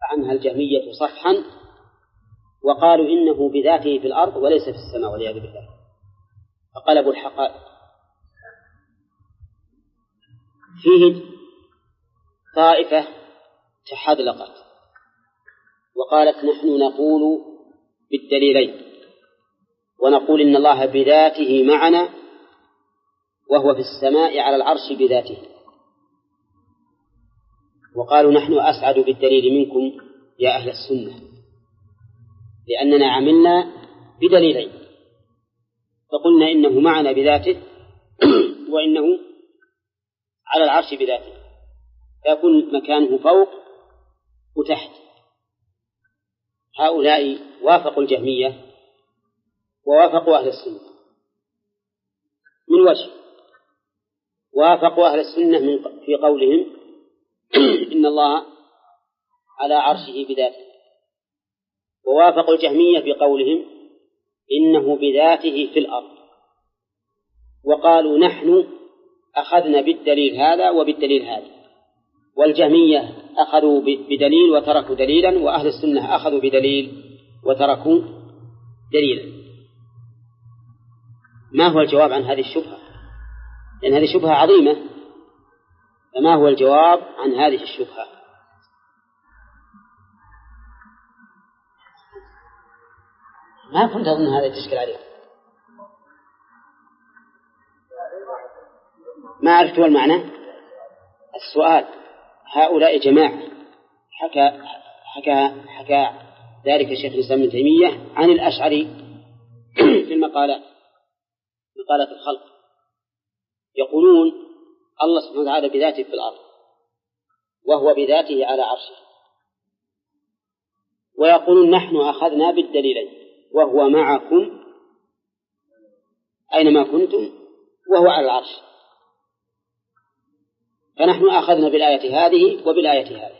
عنها الجهمية صفحا وقالوا إنه بذاته في الأرض وليس في السماء والعياذ بالله، فقلبوا الحقائق. فيه طائفة تحذلقت وقالت نحن نقول بالدليلين، ونقول إن الله بذاته معنا وهو في السماء على العرش بذاته، وقالوا نحن أسعد بالدليل منكم يا أهل السنة لأننا عملنا بدليلين، فقلنا إنه معنا بذاته وإنه على العرش بذاته، فيكون مكانه فوق وتحت. هؤلاء وافقوا الجهمية ووافقوا أهل السنة من وجه، وافقوا أهل السنة في قولهم إن الله على عرشه بذاته، ووافقوا الجهمية في قولهم إنه بذاته في الأرض، وقالوا نحن أخذنا بالدليل هذا وبالدليل هذا، والجهمية أخذوا بدليل وتركوا دليلا، وأهل السنة أخذوا بدليل وتركوا دليلا. ما هو الجواب عن هذه الشبهة؟ لأن هذه شبهة عظيمة، فما هو الجواب عن هذه الشبهة؟ ما كنت أظن هذا تشكل عليه، ما عرفت المعنى. السؤال هؤلاء جماعة حكى ذلك شيخ الإسلام ابن تيمية عن الأشعري في المقالات، مقالة الخلق، يقولون الله سبحانه وتعالى بذاته في الأرض وهو بذاته على عرشه، ويقولون نحن أخذنا بالدليلين وهو معكم أينما كنتم وهو على العرش، فنحن أخذنا بالآية هذه وبالآية هذه،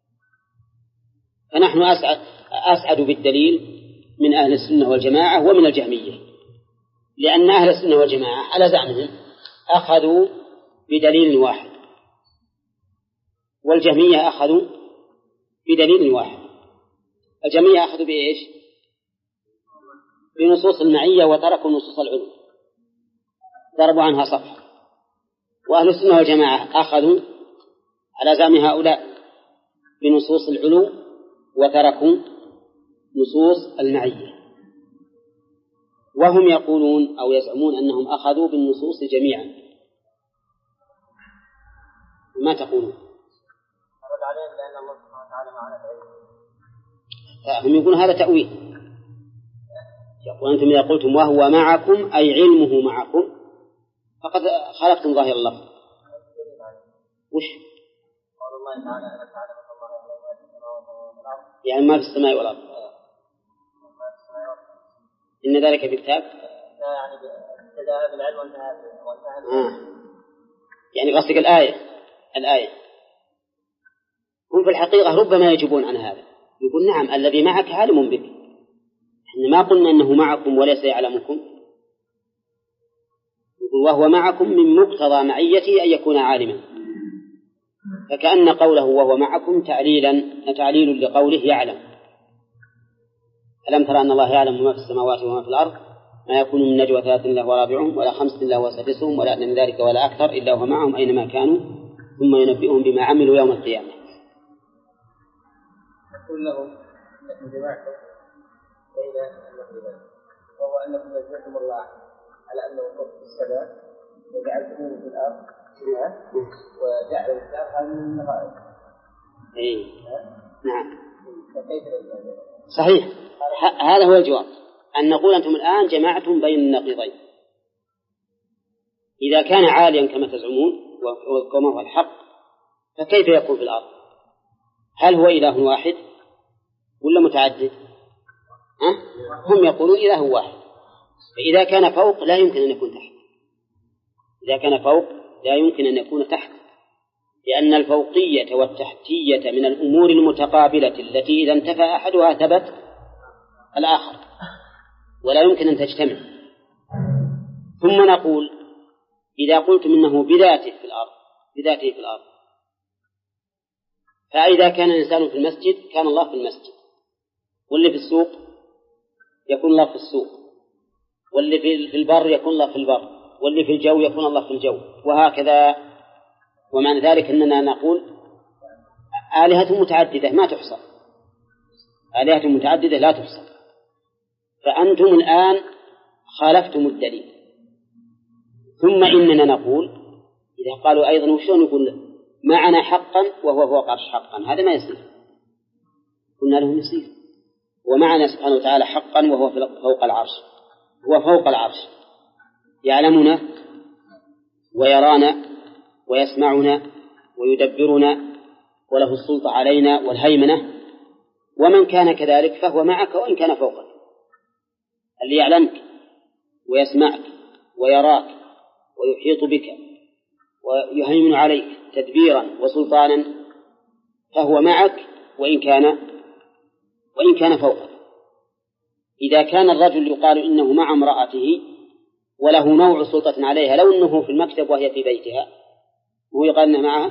فنحن أسعد بالدليل من أهل السنة والجماعة ومن الجهمية، لأن أهل السنة والجماعة على زعمهم أخذوا بدليل واحد، والجهمية أخذوا بدليل واحد. الجهمية أخذوا بإيش؟ بنصوص المعية وتركوا نصوص العلو، ضربوا عنها صفحة. وأهل السنة والجماعة أخذوا على زعم هؤلاء بنصوص العلو وتركوا نصوص المعية، وهم يقولون أو يزعمون أنهم أخذوا بالنصوص جميعا. ما تقولون؟ أرد عليهم لأن الله سبحانه وتعالى معنا هم يقولون هذا تأويل، يقول أنتم إذا قلتم وهو معكم أي علمه معكم فقد خلقتم ظاهر اللفظ. وش؟ يعني ما في السماء والأرض، إن ذلك في الكتاب، يعني ابتدأ بالعلم وانتهى يعني قصدك الآية. هم في الحقيقة ربما يجيبون عن هذا، يقول نعم الذي معك عالم بك، إحنا ما قلنا أنه معكم وليس يعلمكم، يقول وهو معكم من مقتضى معيته أن يكون عالما، فكأن قوله وهو معكم تعليل لقوله يعلم. ألم ترى أن الله يعلم ما في السماوات وما في الأرض، ما يكون من نجوى 3 إلا هو رابعهم ولا 5 إلا هو سادسهم ولا أدنى من ذلك ولا أكثر إلا هو معهم أينما كانوا ثم ينبئهم بما عملوا يوم القيامة. يقول لهم أنكم جماعتم بين المغربين، وهو أنكم نزلتم الله على أنه فوق في السماء وجعلتموه في الأرض وجعل الكتاب هذا من النظائر. نعم فكيف صحيح، هذا هو الجواب، أن نقول أنتم الآن جمعتم بين النقيضين. إذا كان عاليا كما تزعمون وكما هو الحق فكيف يكون في الأرض؟ هل هو إله واحد ولا متعدد؟ هم يقولون إله واحد، فإذا كان فوق لا يمكن أن يكون تحت، إذا كان فوق لا يمكن أن يكون تحت، لأن الفوقية والتحتية من الأمور المتقابلة التي إذا انتفى أحدها ثبت الآخر ولا يمكن أن تجتمع. ثم نقول إذا قلتم إنه بذاته في الأرض فإذا كان الإنسان في المسجد كان الله في المسجد، واللي في السوق يكون الله في السوق، واللي في البر يكون الله في البر، واللي في الجو يكون الله في الجو، وهكذا. ومعنى ذلك أننا نقول آلهة متعددة ما تحصى، آلهة متعددة لا تحصى. فأنتم الآن خالفتم الدليل. ثم إننا نقول إذا قالوا أيضا وشون نقول معنا حقا وهو فوق العرش حقا، هذا ما يصير. قلنا لهم يصير، ومعنا سبحانه وتعالى حقا وهو فوق العرش، هو فوق العرش يعلمنا ويرانا ويسمعنا ويدبرنا وله السلطة علينا والهيمنة. ومن كان كذلك فهو معك وإن كان فوقك، اللي يعلمك ويسمعك ويراك ويحيط بك ويهيمن عليك تدبيرا وسلطانا فهو معك وإن كان فوقك. إذا كان الرجل يقال إنه مع امرأته وله نوع سلطة عليها، لو أنه في المكتب وهي في بيتها وهو يقال إنه معها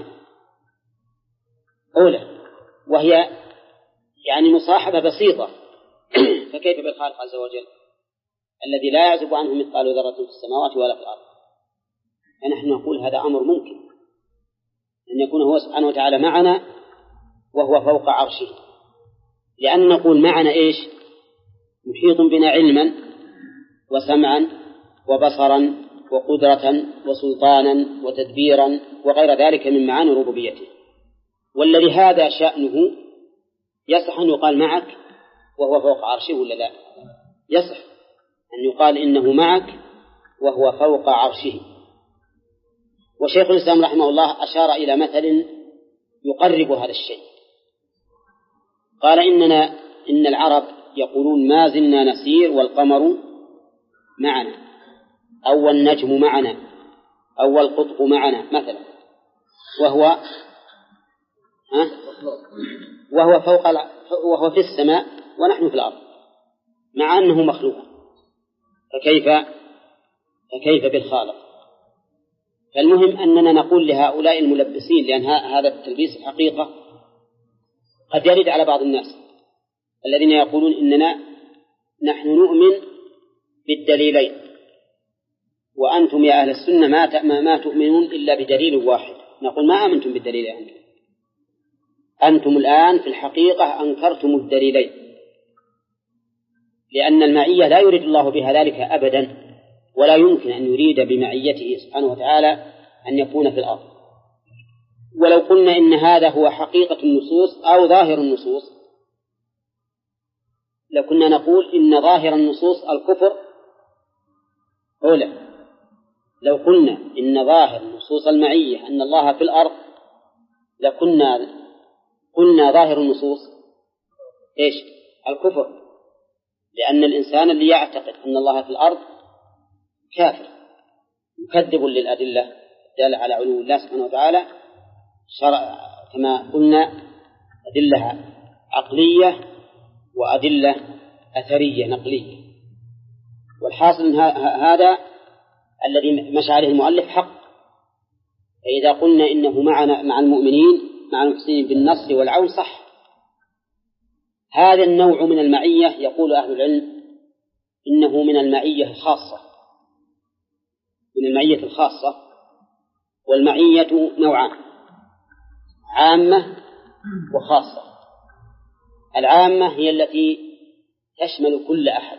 أولى، وهي يعني مصاحبة بسيطة، فكيف بالخالق عز وجل الذي لا يعزب عنه مثقال ذرة في السماوات ولا في الأرض؟ فنحن نقول هذا أمر ممكن أن يكون هو سبحانه وتعالى معنا وهو فوق عرشه، لأن نقول معنا إيش؟ محيط بنا علما وسمعا وبصرا وقدرة وسلطانا وتدبيرا وغير ذلك من معاني ربوبيته. والذي هذا شأنه يصح أن يقال معك وهو فوق عرشه ولا لا؟ يصح أن يقال إنه معك وهو فوق عرشه. وشيخ الإسلام رحمه الله أشار إلى مثل يقرب هذا الشيء، قال إن العرب يقولون ما زلنا نسير والقمر معنا، أو النجم معنا، أو القطب معنا مثلا، وهو في السماء ونحن في الأرض مع أنه مخلوق، فكيف بالخالق؟ فالمهم أننا نقول لهؤلاء الملبسين، لأن هذا التلبيس الحقيقة قد يرد على بعض الناس الذين يقولون إننا نحن نؤمن بالدليلين وأنتم يا أهل السنة ما تؤمنون إلا بدليل واحد. نقول ما آمنتم بالدليلين، أنتم الآن في الحقيقة أنكرتم الدليلين، لأن المعية لا يريد الله بها ذلك أبدا، ولا يمكن أن يريد بمعيته سبحانه وتعالى أن يكون في الأرض. ولو قلنا إن هذا هو حقيقة النصوص أو ظاهر النصوص لكنا نقول إن ظاهر النصوص الكفر أولى. لو قلنا إن ظاهر نصوص المعية أن الله في الأرض قلنا ظاهر النصوص إيش؟ الكفر، لأن الإنسان اللي يعتقد أن الله في الأرض كافر مكذب للأدلة الدالة على علو الله سبحانه وتعالى، كما قلنا أدلة عقلية وأدلة أثرية نقلية. والحاصل هذا الذي مشى عليه المؤلف حق. فإذا قلنا إنه معنا مع المؤمنين مع المحسنين بالنصر والعون صح. هذا النوع من المعية يقول أهل العلم إنه من المعية الخاصة، من المعية الخاصة. والمعية نوعان، عامة وخاصة. العامة هي التي تشمل كل أحد،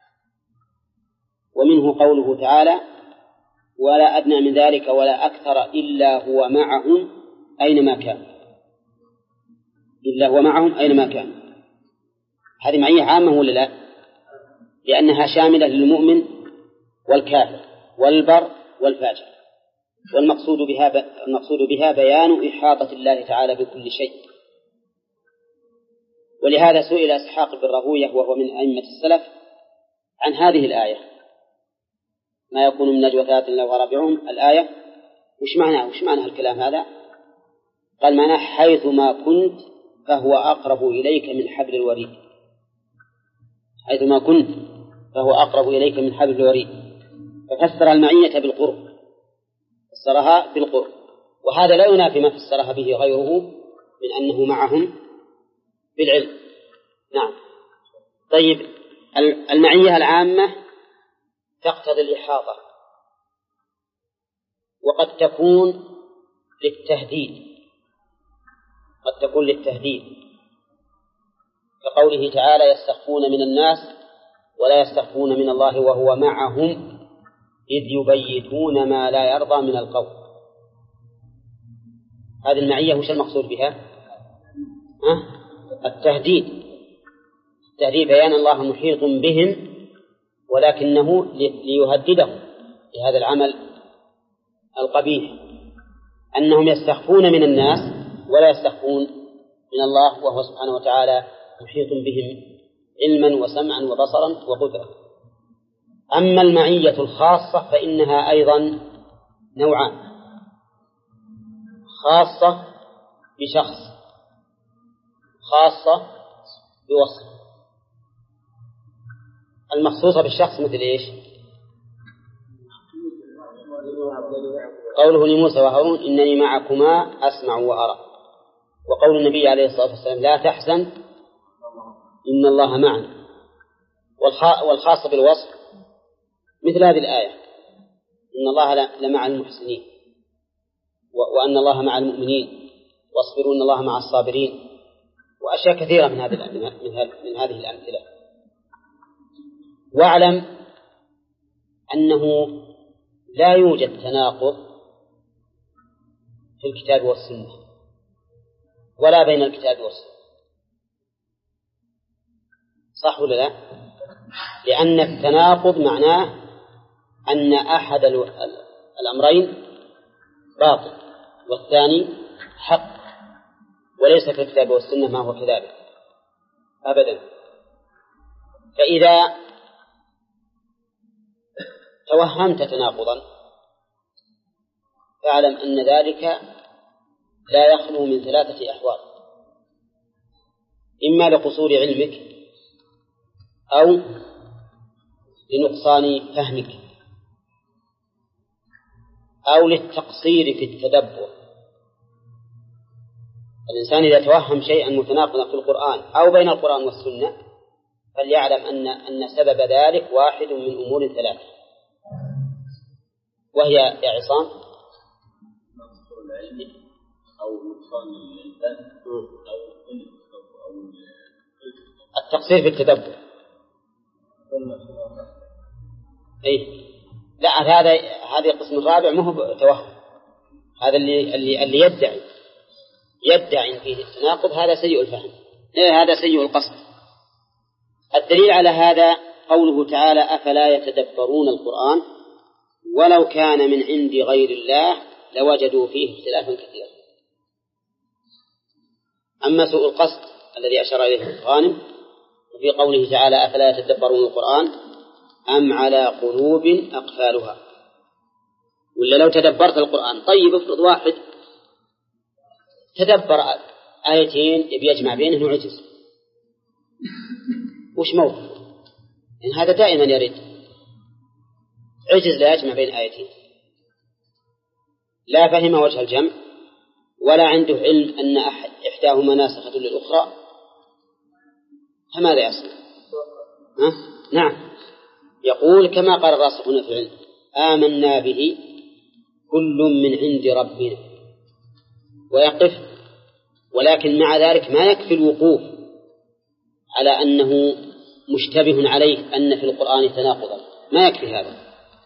ومنه قوله تعالى ولا أدنى من ذلك ولا أكثر إلا هو معهم أينما كان، إلا هو معهم أينما كان. هذه معية عامة ولا لا؟ لأنها شاملة للمؤمن والكافر والبر والفاجر، والمقصود بها بيان إحاطة الله تعالى بكل شيء. ولهذا سئل إسحاق بن راهويه وهو من أئمة السلف عن هذه الآية ما يكون من نجوى ثلاثة إلا هو رابعهم، الآية وش معنى الكلام هذا؟ قال معناه حيث ما كنت فهو أقرب إليك من حبل الوريد. حيث ما كنت فهو أقرب إليك من حبل الوريد، ففسر المعية بالقرب، فسرها بالقرب، وهذا لا ينافي ما فسرها به غيره من أنه معهم بالعلم. نعم. طيب، المعية العامة تقتضي الإحاطة، وقد تكون للتهديد، كقوله تعالى: يستخفون من الناس ولا يستخفون من الله وهو معهم إذ يبيتون ما لا يرضى من القول. هذه المعية وش المقصود بها؟ التهديد، بيان الله محيط بهم، ولكنه ليهددهم لهذا العمل القبيح، أنهم يستخفون من الناس ولا يستخفون من الله، وهو سبحانه وتعالى محيط بهم علما وسمعا وبصرا وقدرة. أما المعية الخاصة فإنها أيضا نوعان: خاصة بشخص، خاصة بوصف. المخصوصة بالشخص مثل إيش؟ قوله لموسى وهارون: إنني معكما أسمع وأرى. وقول النبي عليه الصلاة والسلام: لا تحزن إن الله معنا. والخاصة بالوصف مثل هذه الآية: إن الله لمع المحسنين، وأن الله مع المؤمنين، واصبروا إن الله مع الصابرين، وأشياء كثيرة من هذه الأمثلة. واعلم أنه لا يوجد تناقض في الكتاب والسنة ولا بين الكتاب والسنة، صح ولا لا؟ لأن التناقض معناه أن أحد الأمرين باطل والثاني حق، وليس في الكتاب والسنة ما هو كذلك أبدا. فإذا توهمت تناقضا فاعلم أن ذلك لا يخلو من 3 أحوال: إما لقصور علمك، أو لنقصان فهمك، أو للتقصير في التدبر. الإنسان إذا توهم شيئا متناقضا في القرآن أو بين القرآن والسنة فليعلم أن سبب ذلك واحد من أمور 3، وهي يا عصام: أو نقصان الفهم، أو التقصير في التدبر. أي لا، هذا القسم الرابع ما هو توهم، هذا اللي يدعي فيه التناقض، هذا سيء الفهم، هذا سيء القصد. الدليل على هذا قوله تعالى: أفلا يتدبرون القرآن ولو كان من عند غير الله لوجدوا فيه اختلافا كثيرا. أما سوء القصد الذي أشار إليه غانم وفي قوله تعالى: أفلا يتدبرون القرآن أم على قلوب أقفالها. ولا لو تدبرت القرآن، طيب افرض واحد تدبر آيتين يبي يجمع بينهن وعجز، وش موقف؟ إن هذا دائما يرد، عجز لا يجمع بين آيتين، لا فهم وجه الجمع ولا عنده علم أن إحداهما ناسخة للأخرى، فماذا يصنع؟ نعم، يقول كما قال الراسخون في العلم: آمنا به كل من عند ربنا، ويقف. ولكن مع ذلك ما يكفي الوقوف على أنه مشتبه عليه أن في القرآن تناقضا، ما يكفي هذا،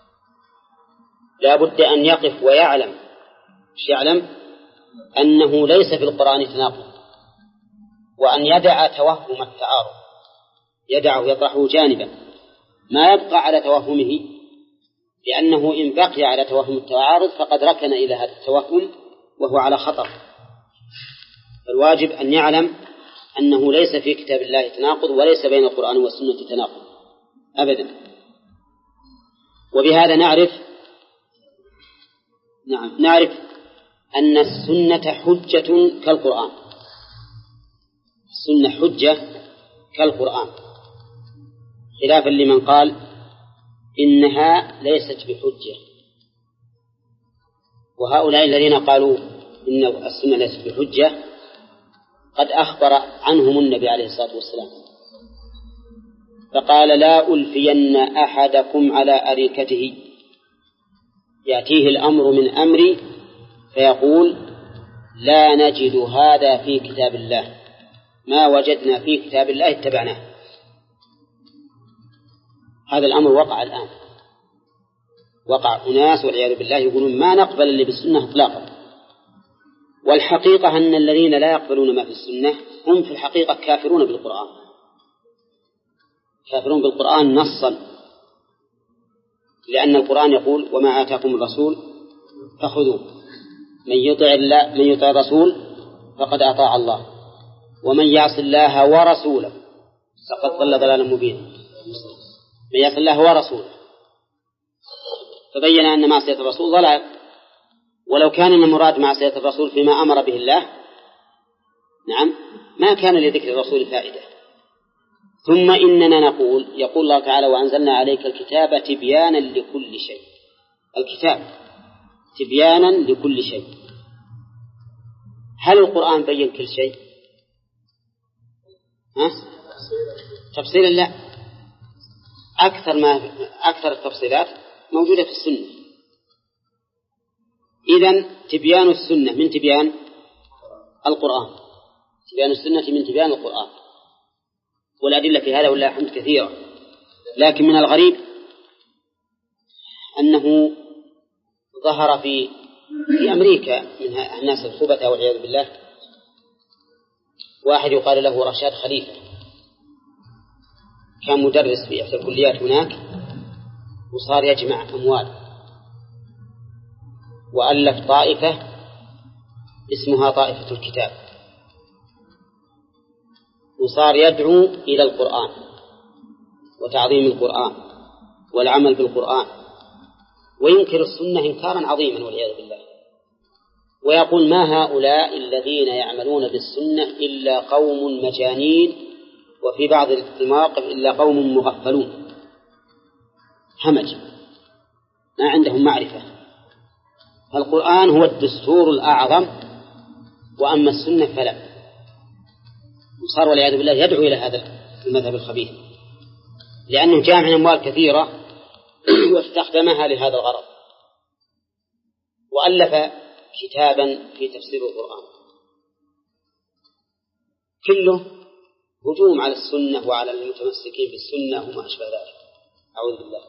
لا بد أن يقف ويعلم أنه ليس في القرآن تناقض، وأن يدع توهم التعارض، يطرحه جانبا، ما يبقى على توهمه، لأنه إن بقي على توهم التعارض فقد ركن إلى هذا التوهم وهو على خطر. فالواجب أن يعلم أنه ليس في كتاب الله تناقض، وليس بين القرآن والسنة تناقض أبدا. وبهذا نعرف أن السنة حجة كالقرآن، السنة حجة كالقرآن، خلافا لمن قال إنها ليست بحجة. وهؤلاء الذين قالوا إن السنة ليست بحجة قد أخبر عنهم النبي عليه الصلاة والسلام فقال لا ألفين أحدكم على أريكته، يأتيه الأمر من أمري فيقول لا نجد هذا في كتاب الله، ما وجدنا في كتاب الله اتبعناه. هذا الأمر وقع الآن، وقع أناس والعياذ بالله يقولون ما نقبل اللي بالسنة إطلاقا، والحقيقة أن الذين لا يقبلون ما في السنة هم في الحقيقة كافرون بالقرآن، كافرون بالقرآن نصا، لأن القرآن يقول وما آتاكم الرسول فخذوه، من يطع الرسول فقد أطاع الله، ومن يعص الله ورسوله فقد ضل ضلالا مبينا. من يعص الله ورسوله، فبين أن معصية الرسول ضلال، ولو كان المراد معصية الرسول فيما أمر به الله نعم ما كان لذكر الرسول فائدة. ثم إننا يقول الله تعالى وأنزلنا عليك الكتاب تبيانا لكل شيء، الكتاب تبيانا لكل شيء. هل القرآن بين كل شيء؟ تفصيلا لا، أكثر التفصيلات موجودة في السنة. إذن تبيان السنة من تبيان القرآن، تبيان السنة من تبيان القرآن، والأدلة في هذا والله الحمد كثيرة. لكن من الغريب أنه ظهر في أمريكا من الناس الخبثاء والعياذ بالله واحد يقال له رشاد خليفة، كان مدرس في إحدى الكليات هناك، وصار يجمع أموال وألف طائفة اسمها طائفة الكتاب، وصار يدعو إلى القرآن وتعظيم القرآن والعمل بالقرآن، وينكر السنة إنكارا عظيما والعياذ بالله، ويقول ما هؤلاء الذين يعملون بالسنة إلا قوم مجانين، وفي بعض المواقف إلا قوم مغفلون همج ما عندهم معرفة. فالقرآن هو الدستور الأعظم، وأما السنة فلا. وصار والعياذ بالله يدعو إلى هذا المذهب الخبيث، لأنه جامع أموال كثيرة واستخدمها لهذا الغرض، وألف كتابا في تفسير القرآن كله هجوم على السنة وعلى المتمسكين بالسنة وما أشبه ذلك. أعوذ بالله.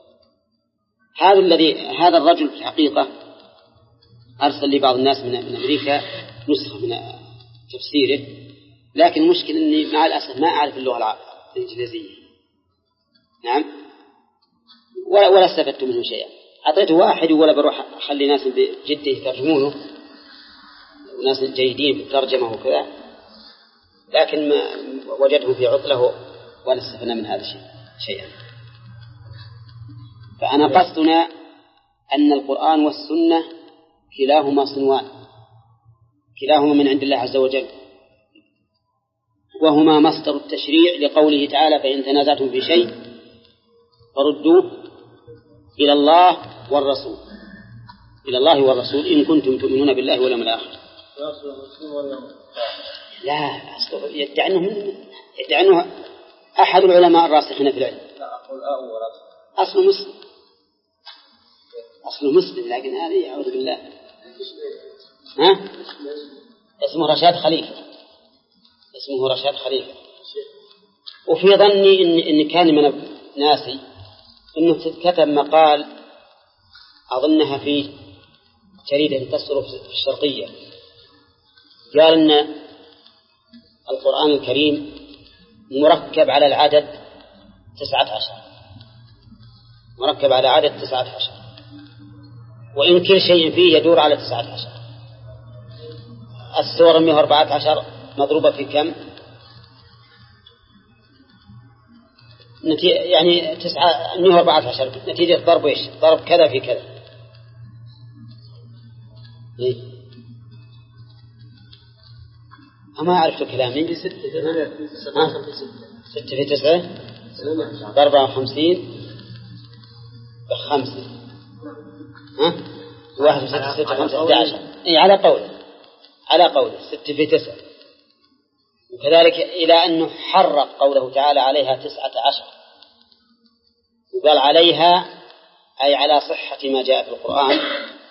هذا الرجل في الحقيقة أرسل لي بعض الناس من أمريكا نسخة من تفسيره، لكن المشكلة أني مع الأسف ما أعرف اللغة الإنجليزية نعم، ولا استفدت منه شيئا. أعطيته واحد ولا بروح أخلي ناس بجدة يترجمونه، وناس جيدين في الترجمة وكذا، لكن ما وجدهم في عطله ولا استفدنا من هذا شيئا. فأنا قصدنا أن القرآن والسنة كلاهما صنوان، كلاهما من عند الله عز وجل، وهما مصدر التشريع لقوله تعالى فإن تنازعتم في شيء فردوه إلى الله والرسول، إلى الله والرسول إن كنتم تؤمنون بالله واليوم الآخر. لا أصله يدعي أنه أحد العلماء الراسخين في العلم. أصله مسلم، أصله مسلم، لكن هذه أعوذ بالله. اسمه رشاد خليفة، اسمه رشاد خليفة. وفي ظني إن كان من ناسي إنه كتب مقال أظنها في جريدة تصدر في الشرقية، قال إن القرآن الكريم مركب على العدد 19، مركب على عدد 19، وإن كل شيء فيه يدور على 19. السور 114 مضروبة في كم؟ يعني 114 نتيجة ضرب إيش؟ ضرب كذا في كذا. إيه؟ أما عرفت الكلام. 6 في 9 54 ب5 1 في 6 6 5 11. إيه على قول 6 في 9 وكذلك إلى أنه حرق قوله تعالى عليها 19، وقال عليها أي على صحة ما جاء في القرآن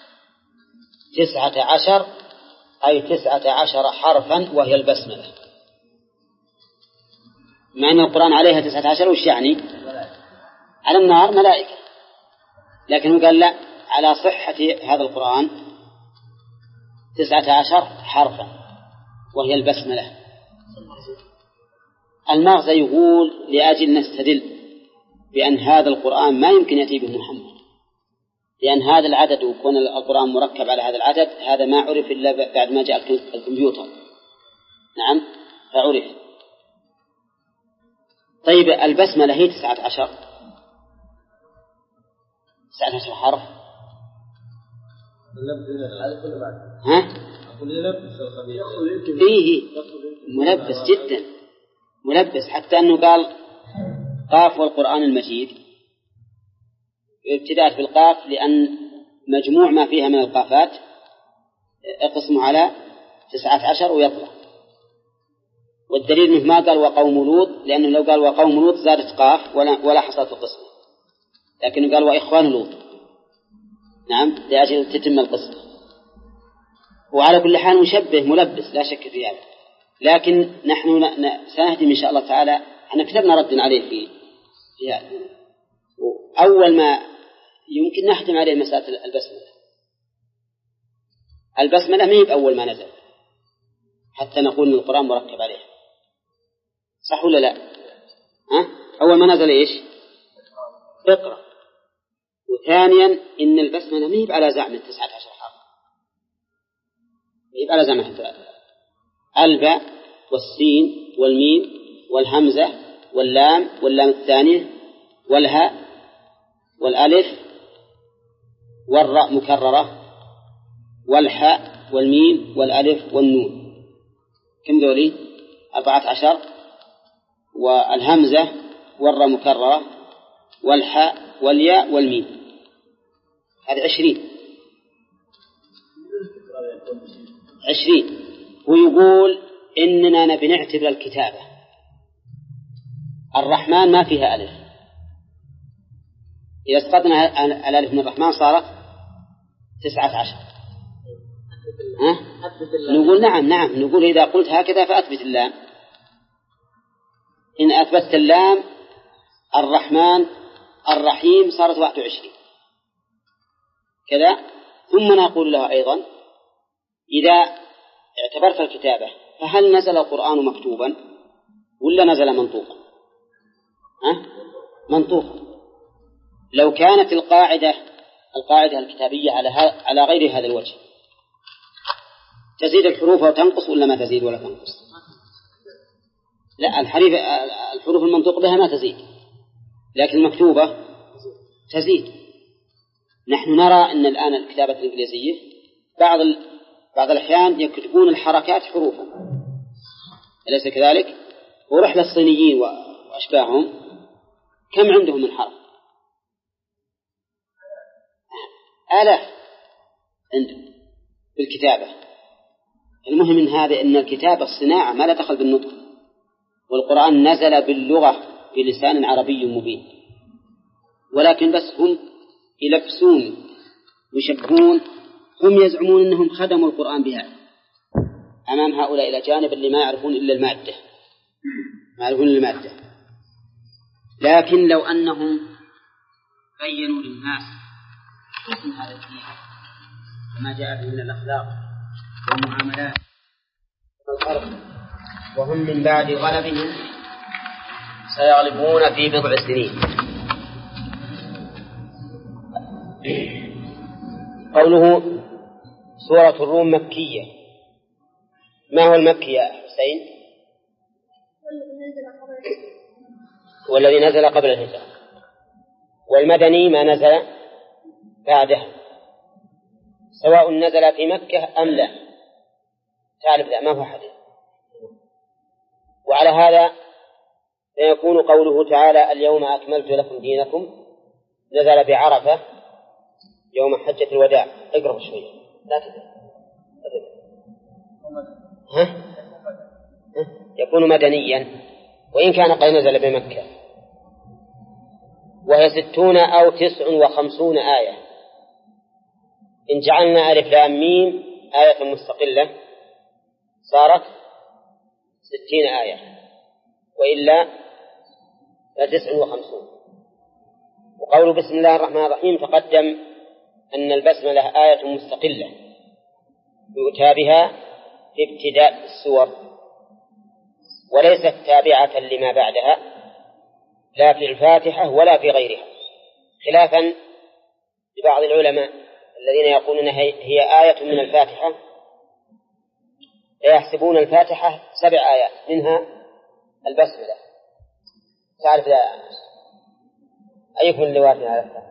19 أي 19 حرفا وهي البسملة. مع أن القرآن عليها 19 وش يعني؟ على النار ملائكة، لكنه قال لا، على صحة هذا القرآن 19 حرفا وهي البسملة. المغزى يقول لأجل نستدل بأن هذا القرآن ما يمكن يأتي به محمد، لأن هذا العدد وكون القرآن مركب على هذا العدد هذا ما عرف إلا بعد ما جاء الكمبيوتر. نعم فعرف. طيب البسملة هي 19 حرف. ها؟ فيه ملبس جدا، ملبس حتى أنه قال قاف والقرآن المجيد، ابتداء بالقاف لأن مجموع ما فيها من القافات اقسمه على 19 ويطلع. والدليل أنه ما قال وقوم لوط، لأنه لو قال وقوم لوط زادت قاف ولا حصلت القسمة، لكنه قال وإخوان لوط. نعم لأجل تتم القسمة. وعلى كل حال مشبه ملبس لا شك في هذا، لكن نحن سنهدم إن شاء الله تعالى. احنا كتبنا رد عليه في هذا. أول ما يمكن نهدم عليه مسألة البسملة ما هي بأول ما نزل حتى نقول إن القرآن مركب عليه، صح ولا لا؟ ها؟ أول ما نزل إيش؟ اقرأ. وثانيا إن البسملة ما هي على زعم 19 حرف، ما هي على زعم الباء والسين والميم والهمزة واللام الثانية والهاء والألف والراء مكررة والحاء والميم والألف والنون. كم ذولي؟ 14. والهمزة والراء مكررة والحاء والياء والميم، هذه 20. ويقول إننا نبي نعتبر الكتابة الرحمن ما فيها ألف، إذا اسقطنا الألف من الرحمن صارت 19. نقول نعم نقول إذا قلت هكذا فأثبت اللام. إن أثبتت اللام الرحمن الرحيم صارت 21 كذا. ثم نقول لها أيضا إذا اعتبرت الكتابة فهل نزل القرآن مكتوبا ولا نزل منطوقا؟ منطوقا. لو كانت القاعدة الكتابية على غير هذا الوجه تزيد الحروف وتنقص ولا ما تزيد ولا تنقص؟ لا، الحروف المنطوق بها ما تزيد، لكن المكتوبة تزيد. نحن نرى أن الآن الكتابة الإنجليزية بعض الأحيان يكتبون الحركات حروفا، أليس كذلك؟ ورح للصينيين وأشباههم كم عندهم من حرف؟ آلاف عندهم بالكتابة. المهم من هذا أن الكتابة الصناعة ما لا دخل بالنطق، والقرآن نزل باللغة بلسان عربي مبين، ولكن بس هم يلبسون ويشبهون. هم يزعمون أنهم خدموا القرآن بهذا أمام هؤلاء إلى جانب اللي ما يعرفون إلا المادة. لكن لو أنهم بينوا للناس حسن هذا الدين وما جاء به من الأخلاق والمعاملات والخلق، وهم من بعد غلبهم سيغلبون في بضع سنين. قوله سورة الروم مكية، ما هو المكي يا حسين؟ والذي نزل قبل الهجرة. والمدني ما نزل بعده، سواء نزل في مكة أم لا. تعرف لا، ما هو حديث. وعلى هذا سيكون قوله تعالى اليوم أكملت لكم دينكم نزل بعرفة يوم حجة الوداع. اقرأ شوي لا تدري. يكون يكون مدنيا وإن كان قد نزل بمكة، وهي 60 أو 59 آية. إن جعلنا ألف لام ميم آية مستقلة صارت 60 آية، وإلا 59. وقول بسم الله الرحمن الرحيم تقدم أن البسملة آية مستقلة يؤتى بها في ابتداء السور، وليست تابعة لما بعدها لا في الفاتحة ولا في غيرها، خلافا لبعض العلماء الذين يقولون هي آية من الفاتحة، يحسبون الفاتحة 7 آيات منها البسملة. تعرف لا أيكم اللي وارنا عرفتها؟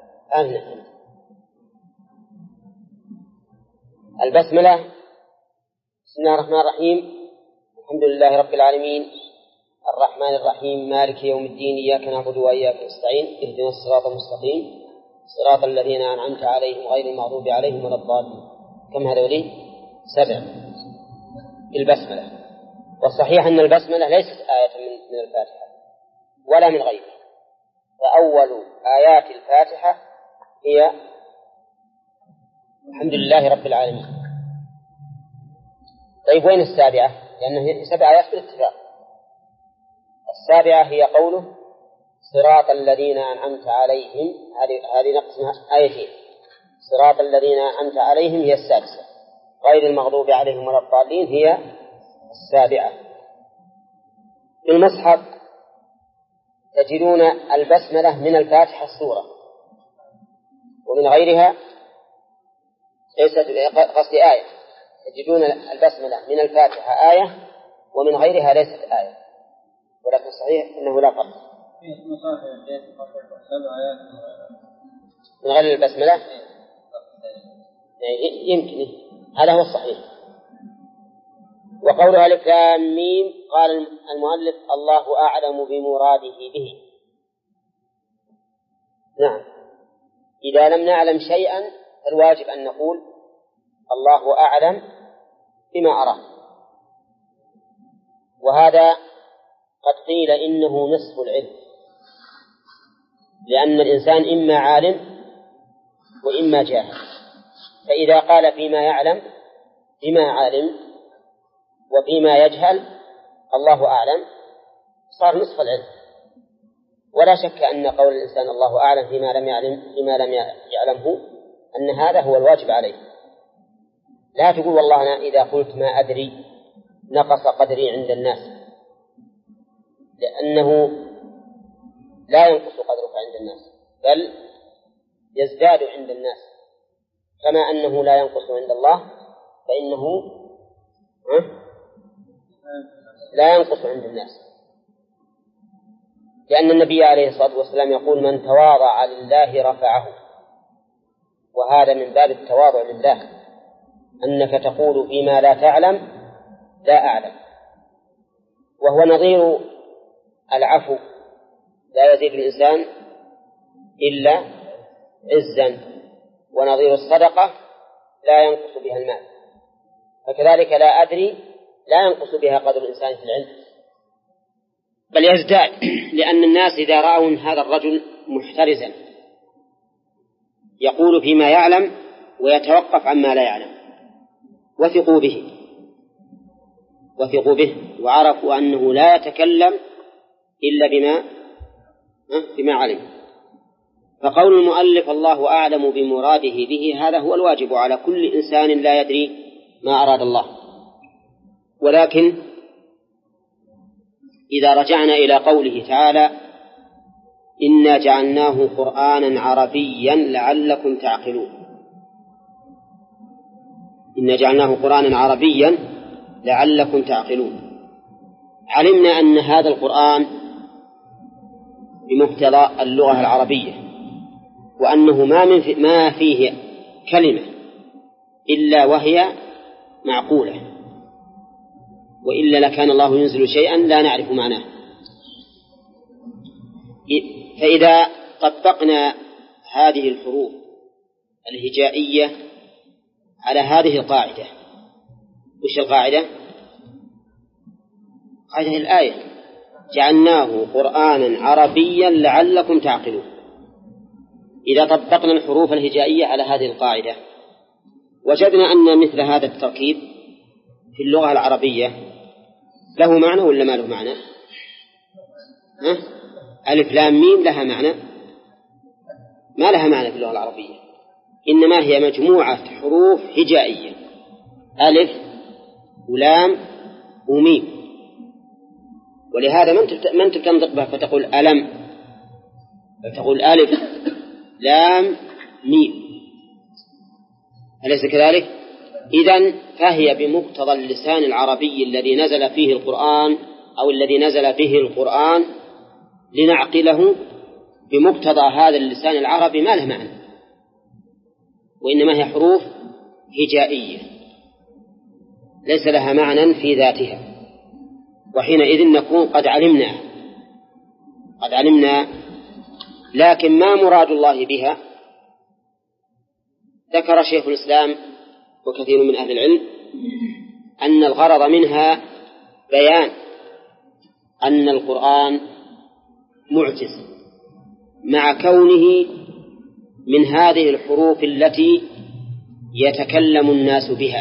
البسملة بسم الله الرحمن الرحيم الحمد لله رب العالمين الرحمن الرحيم مالك يوم الدين إياك نعبد وإياك نستعين اهدنا الصراط المستقيم صراط الذين أنعمت عليهم غير المغضوب عليهم ولا الضالين. كم هذولي؟ 7 بالبسملة. والصحيح أن البسملة ليست آية من الفاتحة ولا من غيرها، فأول آيات الفاتحة هي الحمد لله رب العالمين. طيب وين 7؟ لأنه 7 آيات بالاتفاق. 7 هي قوله صراط الذين أنعمت عليهم، هذه نقسمها آيتين. صراط الذين أنعمت عليهم هي 6، غير المغضوب عليهم ولا الضالين هي 7. في المصحف تجدون البسملة من الفاتحة السورة، ومن غيرها ليست قصدي آية. تجدون البسملة من الفاتحة آية ومن غيرها ليست آية، ولكن صحيح أنه لا فرق. من غير البسملة يمكن هذا هو الصحيح. وقولها ألف لام ميم قال المؤلف الله أعلم بمراده به. نعم، إذا لم نعلم شيئا الواجب أن نقول الله أعلم بما أراد. وهذا قد قيل إنه نصف العلم، لأن الإنسان إما عالم وإما جاهل، فإذا قال فيما يعلم بما علم وفيما يجهل الله أعلم صار نصف العلم. ولا شك أن قول الإنسان الله أعلم فيما لم يعلمه أن هذا هو الواجب عليه. لا تقول والله أنا إذا قلت ما أدري نقص قدري عند الناس، لأنه لا ينقص قدرك عند الناس بل يزداد عند الناس، كما أنه لا ينقص عند الله فإنه لا ينقص عند الناس، لأن النبي عليه الصلاة والسلام يقول من تواضع لله رفعه. وهذا من باب التواضع لله، أنك تقول فيما لا تعلم لا أعلم. وهو نظير العفو، لا يزيد الإنسان إلا عزا، ونظير الصدقة لا ينقص بها المال، فكذلك لا أدري لا ينقص بها قدر الإنسان في العلم بل يزداد، لأن الناس إذا رأوا هذا الرجل محترزا يقول فيما يعلم ويتوقف عما لا يعلم وثقوا به وعرفوا أنه لا يتكلم إلا بما علم. فقول المؤلف الله أعلم بمراده به هذا هو الواجب على كل إنسان لا يدري ما أراد الله. ولكن إذا رجعنا إلى قوله تعالى إنا جعلناه قرآنا عربيا لعلكم تعقلون، إنا جعلناه قرآنا عربيا لعلكم تعقلون، علمنا أن هذا القرآن بمقتضى اللغة العربية، وأنه ما فيه كلمة إلا وهي معقولة، وإلا لكان الله ينزل شيئا لا نعرف معناه. فإذا طبقنا هذه الحروف الهجائية على هذه القاعدة، وش القاعدة؟ هذه الآية جعلناه قرآنا عربيا لعلكم تعقلون. إذا طبقنا الحروف الهجائية على هذه القاعدة وجدنا أن مثل هذا التركيب في اللغة العربية له معنى ولا ما له معنى؟ ألف لام ميم لها معنى؟ ما لها معنى في اللغة العربية، إنما هي مجموعة حروف هجائية، ألف ولام وميم. ولهذا ما أنت تنطق بها فتقول ألم، فتقول ألف لام ميم، أليس كذلك؟ إذن فهي بمقتضى اللسان العربي الذي نزل فيه القرآن أو الذي نزل به القرآن لنعقله، بمقتضى هذا اللسان العربي ما له معنى، وإنما هي حروف هجائية ليس لها معنى في ذاتها. وحينئذ نكون قد علمنا لكن ما مراد الله بها؟ ذكر شيخ الإسلام وكثير من أهل العلم أن الغرض منها بيان أن القرآن معجز مع كونه من هذه الحروف التي يتكلم الناس بها.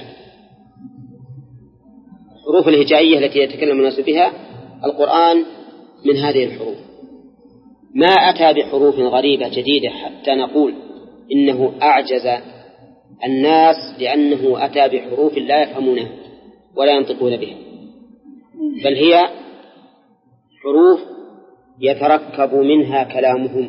الحروف الهجائية التي يتكلم الناس بها القرآن من هذه الحروف، ما أتى بحروف غريبة جديدة حتى نقول إنه أعجز الناس لأنه أتى بحروف لا يفهمونها ولا ينطقون بها، بل هي حروف يتركب منها كلامهم.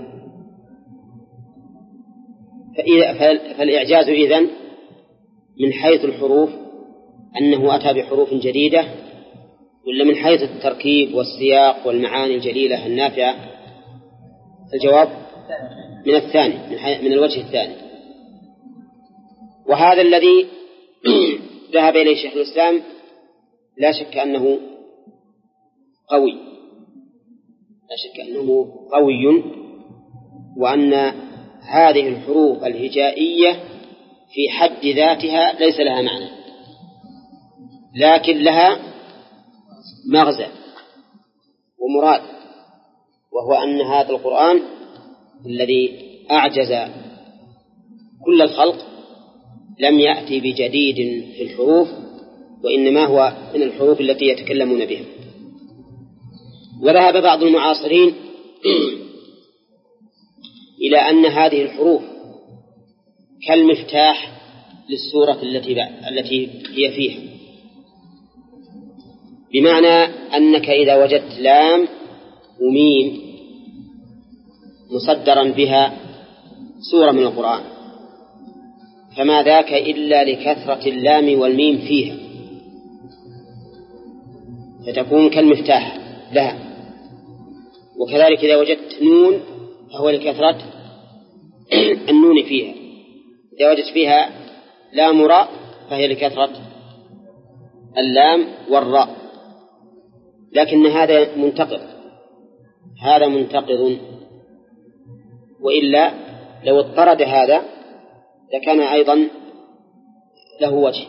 فالإعجاز إذن من حيث الحروف أنه أتى بحروف جديدة، ولا من حيث التركيب والسياق والمعاني الجليلة النافعة؟ الجواب من الثاني، من الوجه الثاني. وهذا الذي ذهب إليه شيخ الإسلام لا شك أنه قوي، لا شك أنه قوي، وأن هذه الحروف الهجائية في حد ذاتها ليس لها معنى، لكن لها مغزى ومراد، وهو أن هذا القرآن الذي أعجز كل الخلق لم يأتي بجديد في الحروف، وإنما هو من الحروف التي يتكلمون بها. وذهب بعض المعاصرين إلى أن هذه الحروف كالمفتاح للسورة التي هي فيها، بمعنى أنك إذا وجدت لام وميم مصدرا بها سورة من القرآن فما ذاك إلا لكثرة اللام والميم فيها، فتكون كالمفتاح لها. وكذلك إذا وجدت نون فهو لكثرة النون فيها، إذا وجدت فيها لام راء فهي لكثرة اللام والراء. لكن هذا منتقض، وإلا لو اضطرد هذا لكان أيضا له وجه.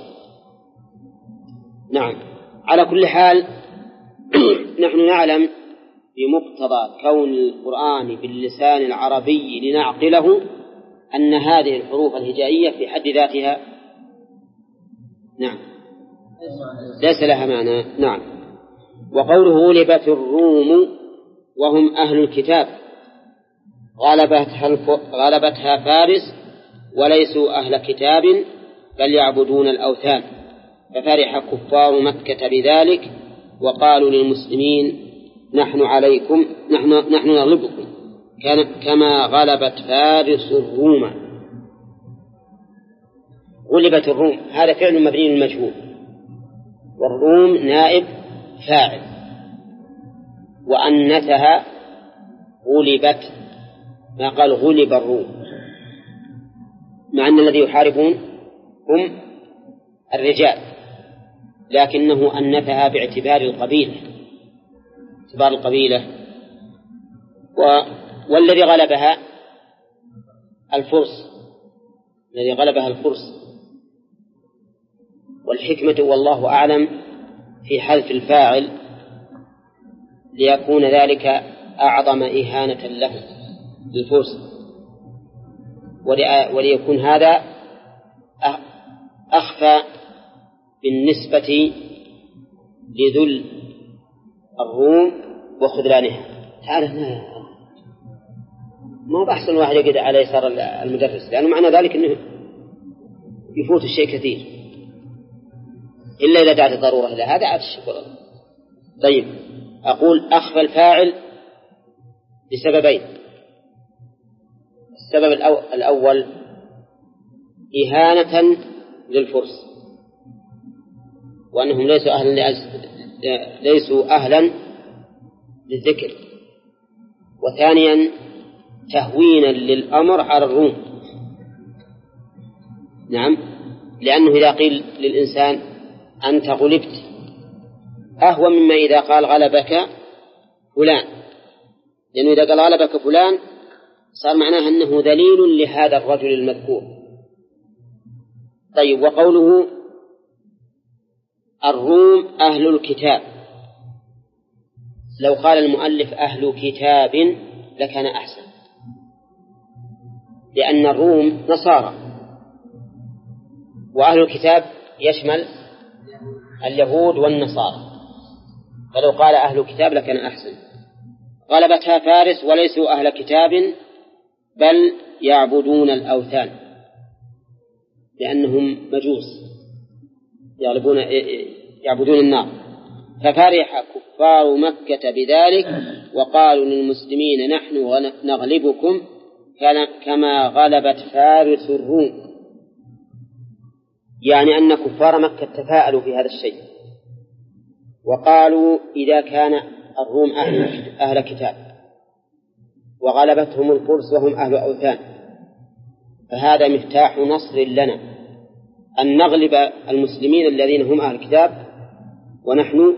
نعم، على كل حال نحن نعلم بمقتضى كون القرآن باللسان العربي لنعقله أن هذه الحروف الهجائية في حد ذاتها نعم ليس لها معنى. نعم. وقوله غلبت الروم وهم أهل الكتاب غلبتها فارس وليسوا أهل كتاب بل يعبدون الأوثان، ففرح كفار مكة بذلك وقالوا للمسلمين نحن نغلبكم كما غلبت فارس الروم. غلبت الروم هذا فعل مبني للمجهول، والروم نائب فاعل، وأنتها غلبت، ما قال غلب الروم، مع أن الذي يحاربون هم الرجال، لكنه أنتها باعتبار القبيلة، والذي غلبها الفرس، والحكمة والله أعلم في حذف الفاعل ليكون ذلك أعظم إهانة له للفرس، وليكون هذا أخفى بالنسبة لذل الروم وخذلانها. تعالى ما بحث الواحد يقعد على يسار المدرس، لأنه معنى ذلك أنه يفوت الشيء كثير، إلا إذا دعت الضرورة إلى هذا عاد الشكر. طيب، أقول أخفى الفاعل لسببين. السبب الأول إهانة للفرس، وأنهم ليسوا أهلا للذكر. وثانيا تهوينا للأمر على الروم. نعم، لأنه إذا قيل للإنسان أنت غلبت أهوى مما إذا قال غلبك فلان، لأنه إذا قال غلبك فلان صار معناه أنه ذليل لهذا الرجل المذكور. طيب، وقوله الروم أهل الكتاب، لو قال المؤلف أهل كتاب لكان أحسن، لأن الروم نصارى، وأهل الكتاب يشمل اليهود والنصارى، فلو قال أهل كتاب لكان أحسن. غلبتها فارس وليسوا أهل كتاب بل يعبدون الأوثان، لأنهم مجوس يعبدون النار. ففرح كفار مكة بذلك وقالوا للمسلمين نحن نغلبكم كما غلبت فارس الروم، يعني أن كفار مكة تفاءلوا في هذا الشيء، وقالوا إذا كان الروم أهل كتاب وغلبتهم الفرس وهم أهل أوثان فهذا مفتاح نصر لنا أن نغلب المسلمين الذين هم أهل الكتاب ونحن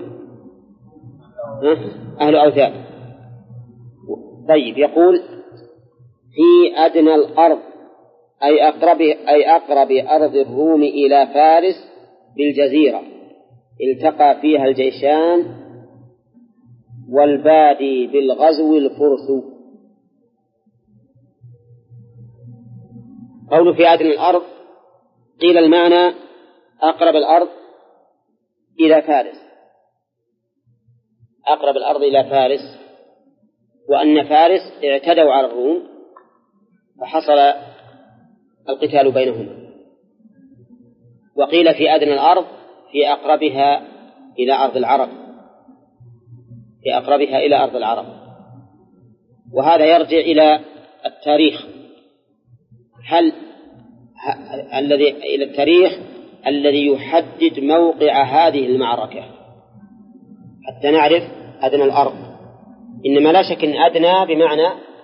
أهل أوثان. طيب، يقول في أدنى الأرض أي أقرب أرض الروم إلى فارس بالجزيرة التقى فيها الجيشان والبادي بالغزو الفرس. قول في أدنى الأرض قيل المعنى أقرب الأرض إلى فارس، أقرب الأرض إلى فارس، وأن فارس اعتدوا على الروم فحصل القتال بينهما. وقيل في أدنى الأرض في أقربها إلى أرض العرب، في أقربها إلى أرض العرب. وهذا يرجع إلى التاريخ، إلى التاريخ الذي يحدد موقع هذه المعركة حتى نعرف أدنى الأرض. إنما لا شك أن أدنى بمعنى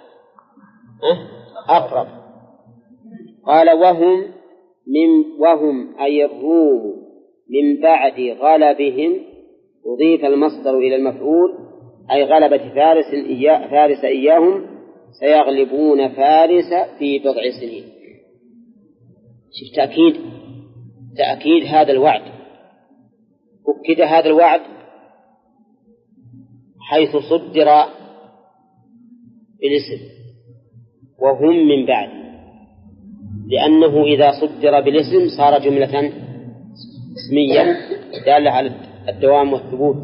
أقرب. قال وهم أي الروم من بعد غلبهم، أضيف المصدر إلى المفعول أي غلبة فارس إياهم سيغلبون فارس في بضع سنين. شوف تأكيد هذا الوعد، أكد هذا الوعد حيث صدر بالاسم وهم من بعد، لأنه إذا صدر بالاسم صار جملة اسمية دالة على الدوام والثبوت.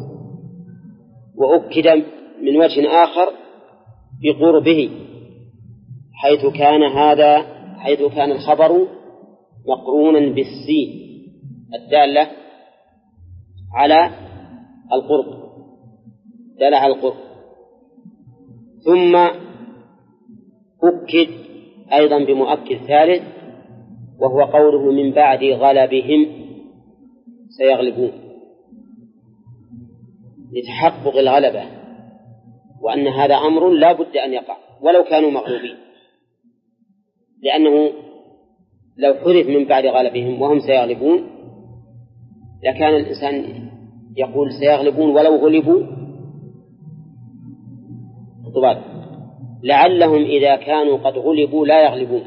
وأكد من وجه آخر بقربه حيث كان الخبر مقرونا بالسين الدالة على القرب، دالة على القرب. ثم أكد أيضا بمؤكد ثالث وهو قوله من بعد غلبهم سيغلبون، لتحقق الغلبة، وأن هذا أمر لا بد أن يقع ولو كانوا مغلوبين، لأنه لو حذف من بعد غلبهم وهم سيغلبون لكان الإنسان يقول سيغلبون ولو غلبوا طبعا لعلهم إذا كانوا قد غلبوا لا يغلبون.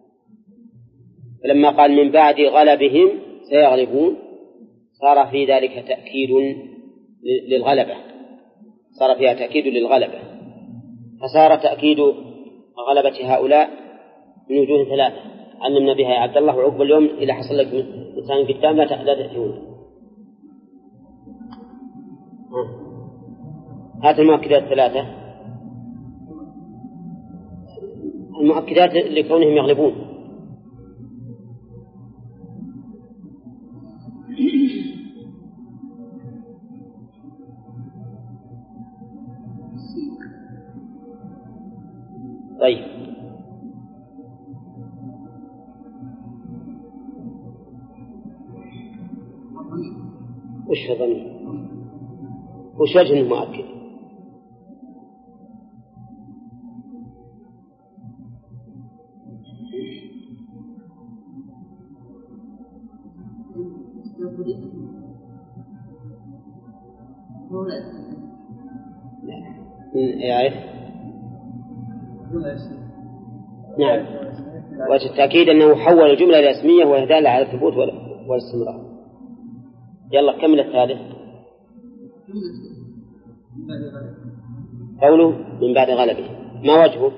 فلما قال من بعد غلبهم سيغلبون صار في ذلك تأكيد للغلبة، صار فيها تأكيد للغلبة، فصار تأكيد غلبة هؤلاء من وجوه ثلاثة: علمنا بها يا عبد الله، وعقب اليوم إذا حصل لك إنسان قدام لا تأتيون. هذه المؤكدات الثلاثة، المؤكدات لكونهم يغلبون. طيب وش ظني؟ وش وجه المؤكد؟ يعرف؟ نعم، وجه التأكيد أنه حول الجملة إلى اسمية وهي دالة على الثبوت والاستمرار. يلا كمل الثالث. قوله من بعد غلبه، ما وجهه؟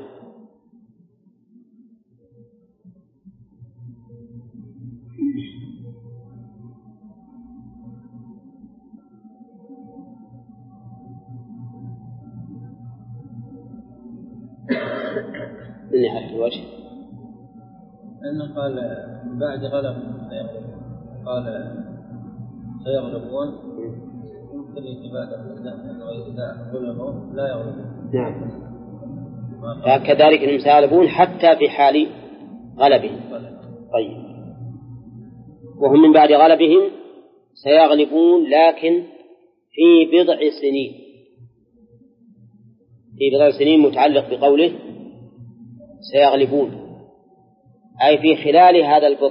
من يعرف الوجه؟ لأنه قال من بعد غلب قال سيغلبون، يمكن يتبادل إذا غلبوا لا يغلبون. نعم، فكذلك إنهم سيغلبون حتى في حال غلبهم. طيب، وهم من بعد غلبهم سيغلبون، لكن في بضع سنين. في بضع سنين متعلق بقوله سيغلبون، أي في خلال هذا البضع،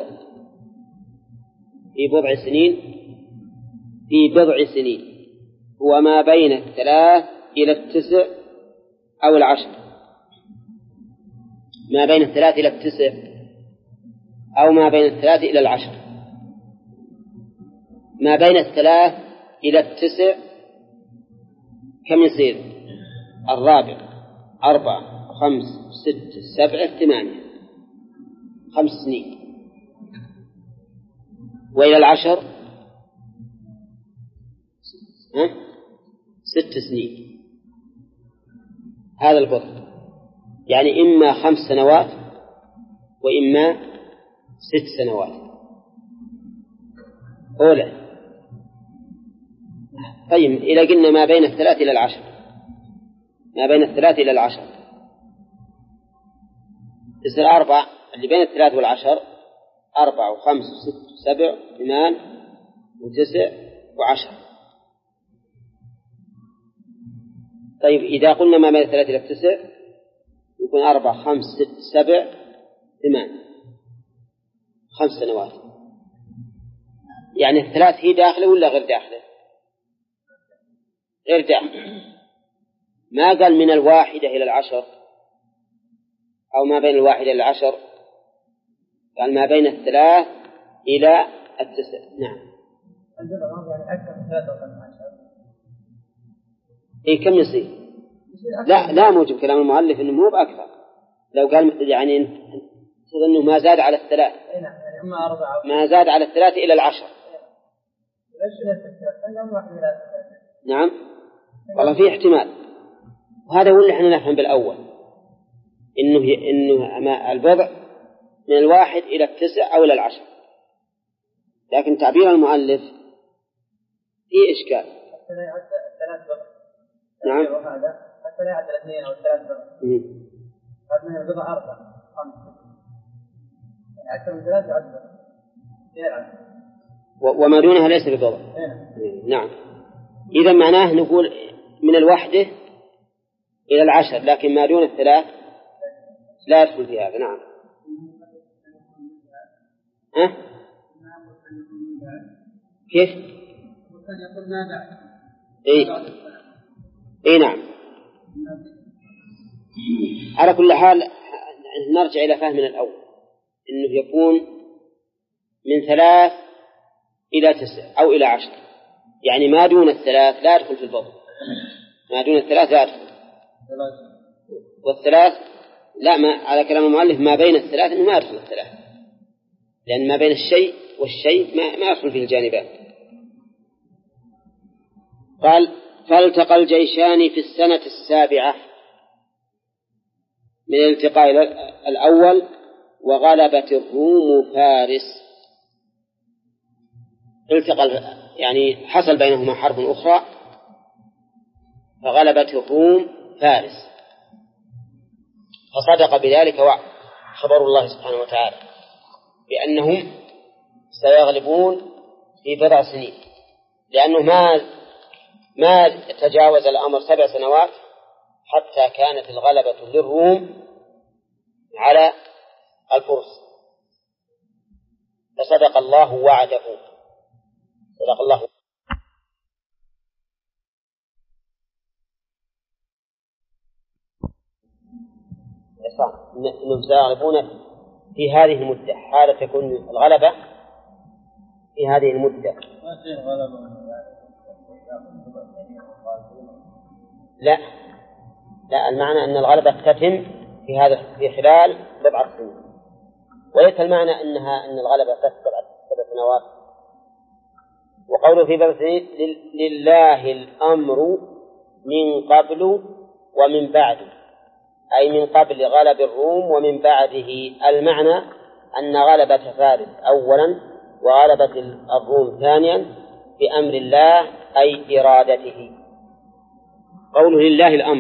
في بضع سنين، في بضع سنين هو ما بين 3 إلى 9 أو 10، ما بين 3 إلى 9 أو ما بين 3 إلى 10. ما بين 3 إلى 9 كم يصير؟ 4 4 5 6 7 8 5 سنين. وإلى 10 6 سنين. هذا البضع يعني إما 5 سنوات وإما 6 سنوات أولى. طيب إذا قلنا ما بين 3 إلى 10، ما بين 3 إلى 10 تصير 4، اللي بين 3 والعشر 4 و5 و6 و7 8 و9 و10. طيب إذا قلنا ما بين 3 إلى 9 يكون 4 5 6 7 8 5 سنوات. يعني 3 هي داخلة ولا غير داخلة؟ غير داخلة. ما قال من 1 إلى 10 أو ما بين 1 إلى 10، قال ما بين 3 إلى 9. نعم. يعني أكثر من 3 ولا 10. إيه كم يصير؟ لا موجب كلام المؤلف إنه مو بأكثر. لو قال يعني تظنه ما زاد على 3. يعني أما 4 ما زاد على 3 إلى 10. نعم، والله في احتمال، وهذا هو اللي احنا نفهم بالأول، إنه البضع من 1 إلى 9 أو إلى 10. لكن تعبير المؤلف فيه إشكال. حتى لا يعد 3 بضع. نعم. وهذا حتى لا يعد 2 أو 3 بضع. هذا من البضع 4 5 أكثر من 3 يعد بضع. وما دونها ليس ببضع. نعم. إذا معناه نقول من 1 إلى 10، لكن ما دون 3 لا يدخل في هذا. نعم. كيف؟ إيه نعم. على كل حال نرجع إلى فهمنا الأول، إنه يكون من 3 إلى 9 أو إلى 10، يعني ما دون 3 لا يدخل في البضع. ما دون الثلاث لا يدخل. والثلاث لا، ما على كلام المؤلف ما بين الثلاث إنه ما يدخل الثلاث، لأن ما بين الشيء والشيء ما يدخل فيه الجانبان. قال فالتقى الجيشان في السنة 7 من الالتقاء الأول وغلبت الروم فارس. التقى يعني حصل بينهما حرب أخرى فغلبت الروم فارس، فصدق بذلك خبر الله سبحانه وتعالى بأنهم سيغلبون في 7 سنين، لأنه ما تجاوز الأمر 7 سنوات حتى كانت الغلبة للروم على الفرس، فصدق الله وعده. صدق الله. إنهم سيغلبون في هذه المدة، حالة تكون الغلبة في هذه المدة. لا المعنى أن الغلبة تتم في خلال 7 سنين، وليس المعنى أن الغلبة تستمر 7 سنوات. وقوله في 7 سنين لله الأمر من قبل ومن بعد، أي من قبل غلب الروم ومن بعده. المعنى أن غلبة فارس أولا وغلبة الروم ثانيا بأمر الله أي إرادته. قوله لله الأمر،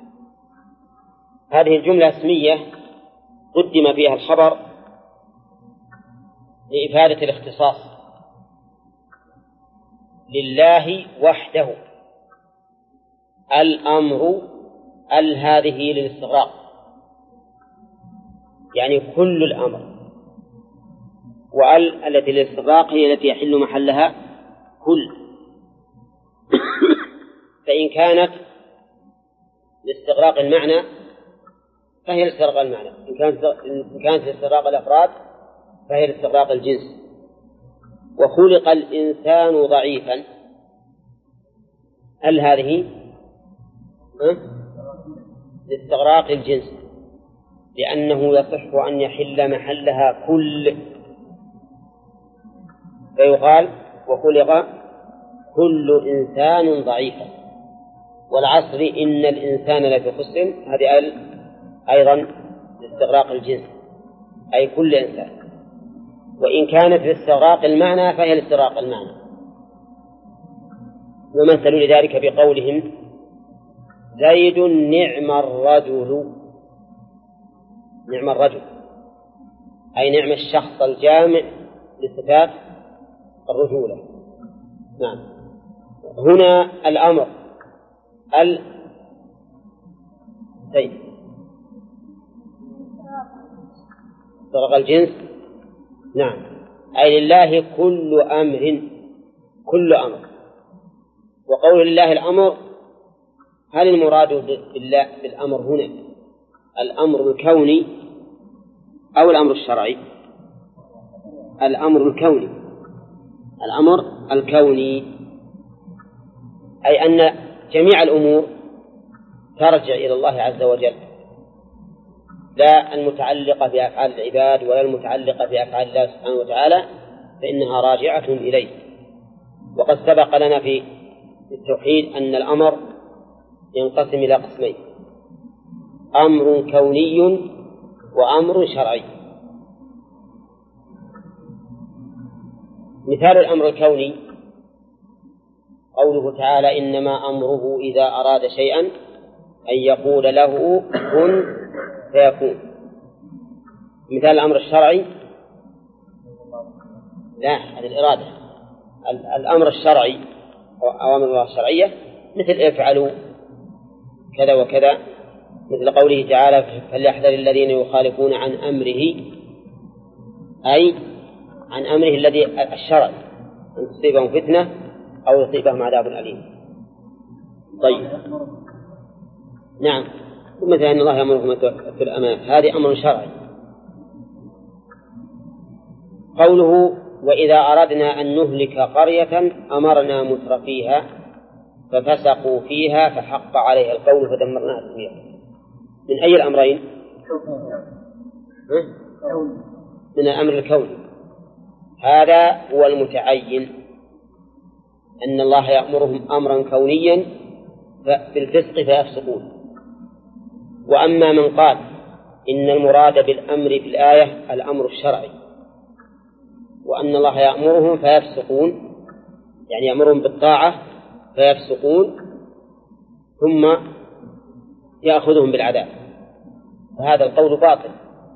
هذه الجملة اسمية قدم فيها الخبر لإفادة الاختصاص، لله وحده. الأمر هذه للاستغراق، يعني كل الأمر، التي للاستغراق هي التي يحل محلها كل. فإن كانت لاستغراق المعنى فهي لاستغراق المعنى، إن كانت لاستغراق الأفراد فهي لاستغراق الجنس. وخلق الإنسان ضعيفا، هذه لاستغراق الجنس، لأنه يصح أن يحل محلها كل، فيقال وخلق كل إنسان ضعيفا. والعصر إن الإنسان لفي خسر، هذه أيضا لاستغراق الجنس أي كل إنسان. وإن كانت لاستغراق المعنى فهي لاستغراق المعنى. ومثلوا لذلك بقولهم زيد نعم الرجل، نعم الرجل أي نعم الشخص الجامع لصفات الرجولة. نعم. هنا الأمر زيد استغراق الجنس. نعم، أي لله كل أمر، كل أمر. وقول لله الأمر، هل المراد بالأمر هنا الأمر الكوني أو الأمر الشرعي؟ الأمر الكوني، الأمر الكوني، أي أن جميع الأمور ترجع إلى الله عز وجل، لا المتعلقة بأفعال العباد ولا المتعلقة بأفعال الله سبحانه وتعالى، فإنها راجعة إليه. وقد سبق لنا في التوحيد أن الأمر ينقسم إلى قسمين: أمر كوني وأمر شرعي. مثال الأمر الكوني قوله تعالى إنما أمره إذا أراد شيئا أن يقول له كن فيكون. مثال الأمر الشرعي لا، هذه الإرادة. الأمر الشرعي أو أوامر الله الشرعية مثل افعلوا كذا وكذا، مثل قوله تعالى فليحذر الذين يخالفون عن أمره، أي عن أمره الذي الشرعي، أن تصيبهم فتنة أو يصيبهم عذاب أليم. طيب، نعم. مثل أن الله يأمركم في الأمانة، هذه أمر شرعي. قوله وإذا أردنا أن نهلك قرية أمرنا مترفيها ففسقوا فيها فحق عليه القول فدمرناها تدميرا. من أي الأمرين؟ من الأمر الكوني. هذا هو المتعين، أن الله يأمرهم أمرا كونيا بالفسق فيفسقون. وأما من قال إن المراد بالأمر في الآية الأمر الشرعي، وأن الله يأمرهم فيفسقون، يعني يأمرهم بالطاعة فيفسقون ثم يأخذهم بالعذاب، فهذا القول باطل،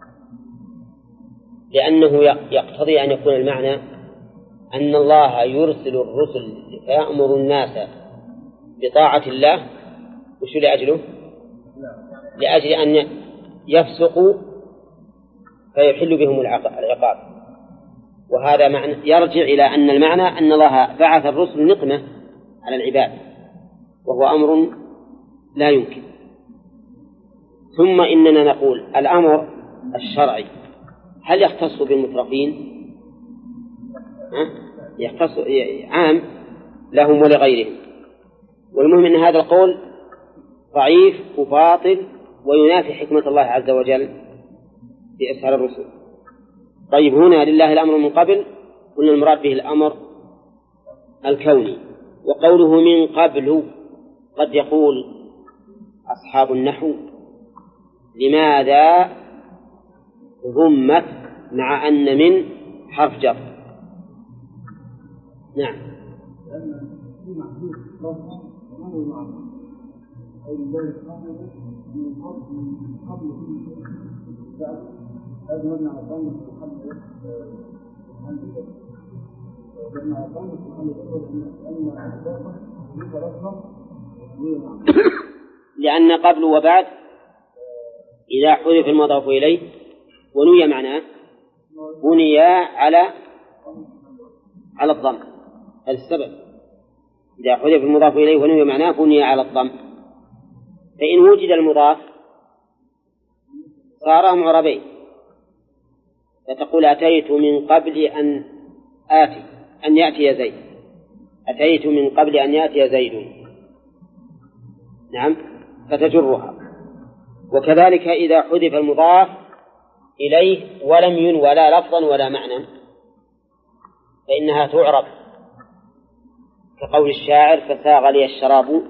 لأنه يقتضي أن يكون المعنى أن الله يرسل الرسل فيأمر الناس بطاعة الله وشو لأجله؟ لأجل أن يفسقوا فيحل بهم العقاب. وهذا معنى يرجع إلى أن المعنى أن الله بعث الرسل نقمة على العباد، وهو أمر لا يمكن. ثم إننا نقول الأمر الشرعي هل يختص بالمترفين؟ يختص عام لهم ولغيرهم. والمهم أن هذا القول ضعيف وباطل وينافي حكمة الله عز وجل في إرسال الرسل. طيب، هنا لله الأمر من قبل، قلنا المراد به الأمر الكوني. وقوله من قبل، قد يقول أصحاب النحو لماذا ضمت مع أن من حرف جر؟ نعم، لأن قبل وبعد إذا حذف المضاف إليه ونوي معناه بني على الضم. هذا السبب، إذا حذف المضاف إليه ونوي معناه بني على الضم. فإن وجد المضاف صار معربين، فتقول أتيت من قبل أن يأتي زيد، أتيت من قبل أن يأتي زيد، نعم، فتجرها. وكذلك إذا حذف المضاف إليه ولم ينوى لا لفظا ولا معنى فإنها تعرب، كقول الشاعر فساغ لي الشراب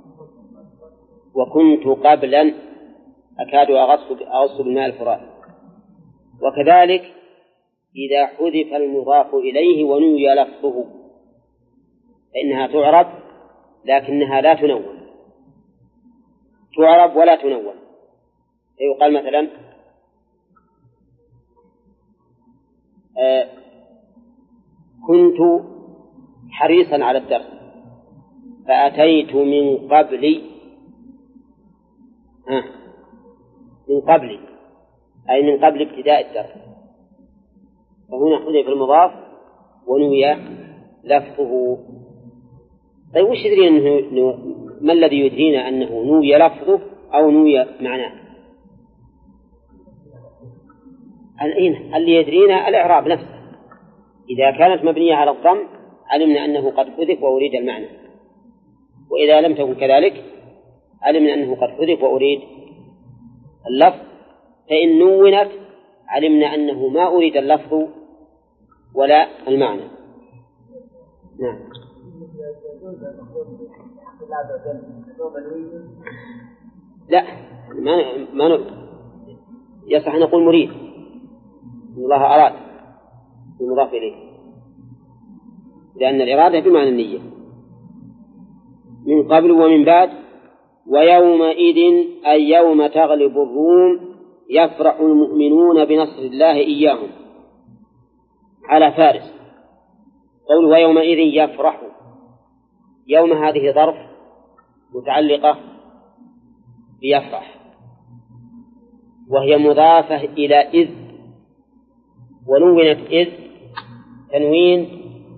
وكنت قبلا أكاد أغص بالماء الفرات. وكذلك إذا حذف المضاف إليه ونوي لفظه فإنها تعرب لكنها لا تنون، تعرب ولا تنون. فيقال مثلا كنت حريصا على الدرس فأتيت من قبل أي من قبل ابتداء الدرس، فهنا حذف المضاف ونوي لفظه. طيب، وش يدرينا ما الذي يدرينا أنه نوي لفظه أو نوي معناه؟ اللي يدرينا الإعراب نفسه. إذا كانت مبنية على الضم علمنا أنه قد حذف وأريد المعنى، وإذا لم تكن كذلك علمنا أنه قد حذف وأريد اللفظ. فإن نونت علمنا أنه ما أريد اللفظ ولا المعنى. نعم. لا، ما يصح أن نقول مريد، الله أراد المضاف إليه، لأن الإرادة بمعنى النية. من قبل ومن بعد. ويومئذ أي يوم تغلب الروم يفرح المؤمنون بنصر الله إياهم على فارس. قول ويومئذ يفرح، يوم هذه ظرف متعلقة بيفرح، وهي مضافة إلى إذ، ونونت إذ تنوين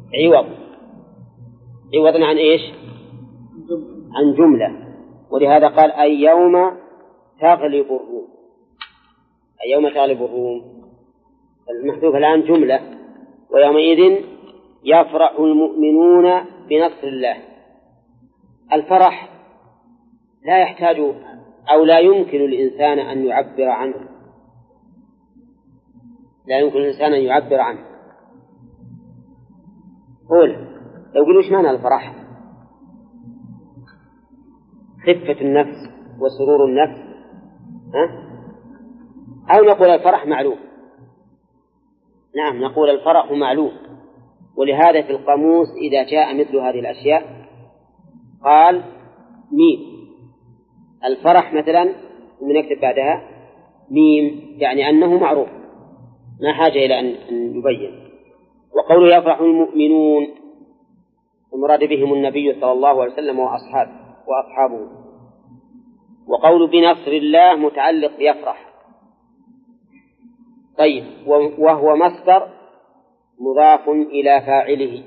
عوضا عن إيش؟ عن جملة. ولهذا قال أي يوم تغلب الروم، أي يوم تغلب الروم. المحذوف الآن جملة، ويومئذ يفرح المؤمنون بنصر الله. الفرح لا يحتاج أو لا يمكن الإنسان أن يعبر عنه، لا يمكن الإنسان أن يعبر عنه. قول لو قلوا إيش معنى الفرح؟ خفة النفس وسرور النفس، أو نقول الفرح معلوم. نعم نقول الفرح معلوم، ولهذا في القاموس إذا جاء مثل هذه الأشياء قال ميم. الفرح مثلا ونكتب بعدها ميم، يعني أنه معروف ما حاجة إلى أن يبين. وقوله يفرح المؤمنون المراد بهم النبي صلى الله عليه وسلم وأصحابه. وقول بنصر الله متعلق بيفرح. طيب، وهو مصدر مضاف إلى فاعله،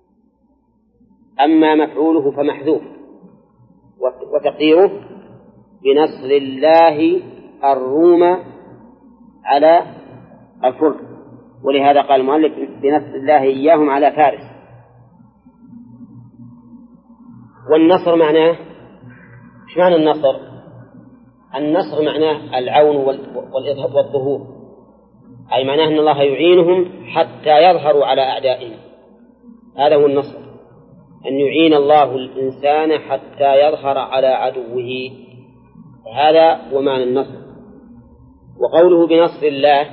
أما مفعوله فمحذوف، وتقديره بنصر الله الروم على الفرس، ولهذا قال المؤلف بنصر الله إياهم على فارس. والنصر معناه إيش معنى النصر؟ النصر معناه العون والظهور، أي معناه أن الله يعينهم حتى يظهروا على أعدائهم. هذا هو النصر، أن يعين الله الإنسان حتى يظهر على عدوه، هذا هو معنى النصر. وقوله بنصر الله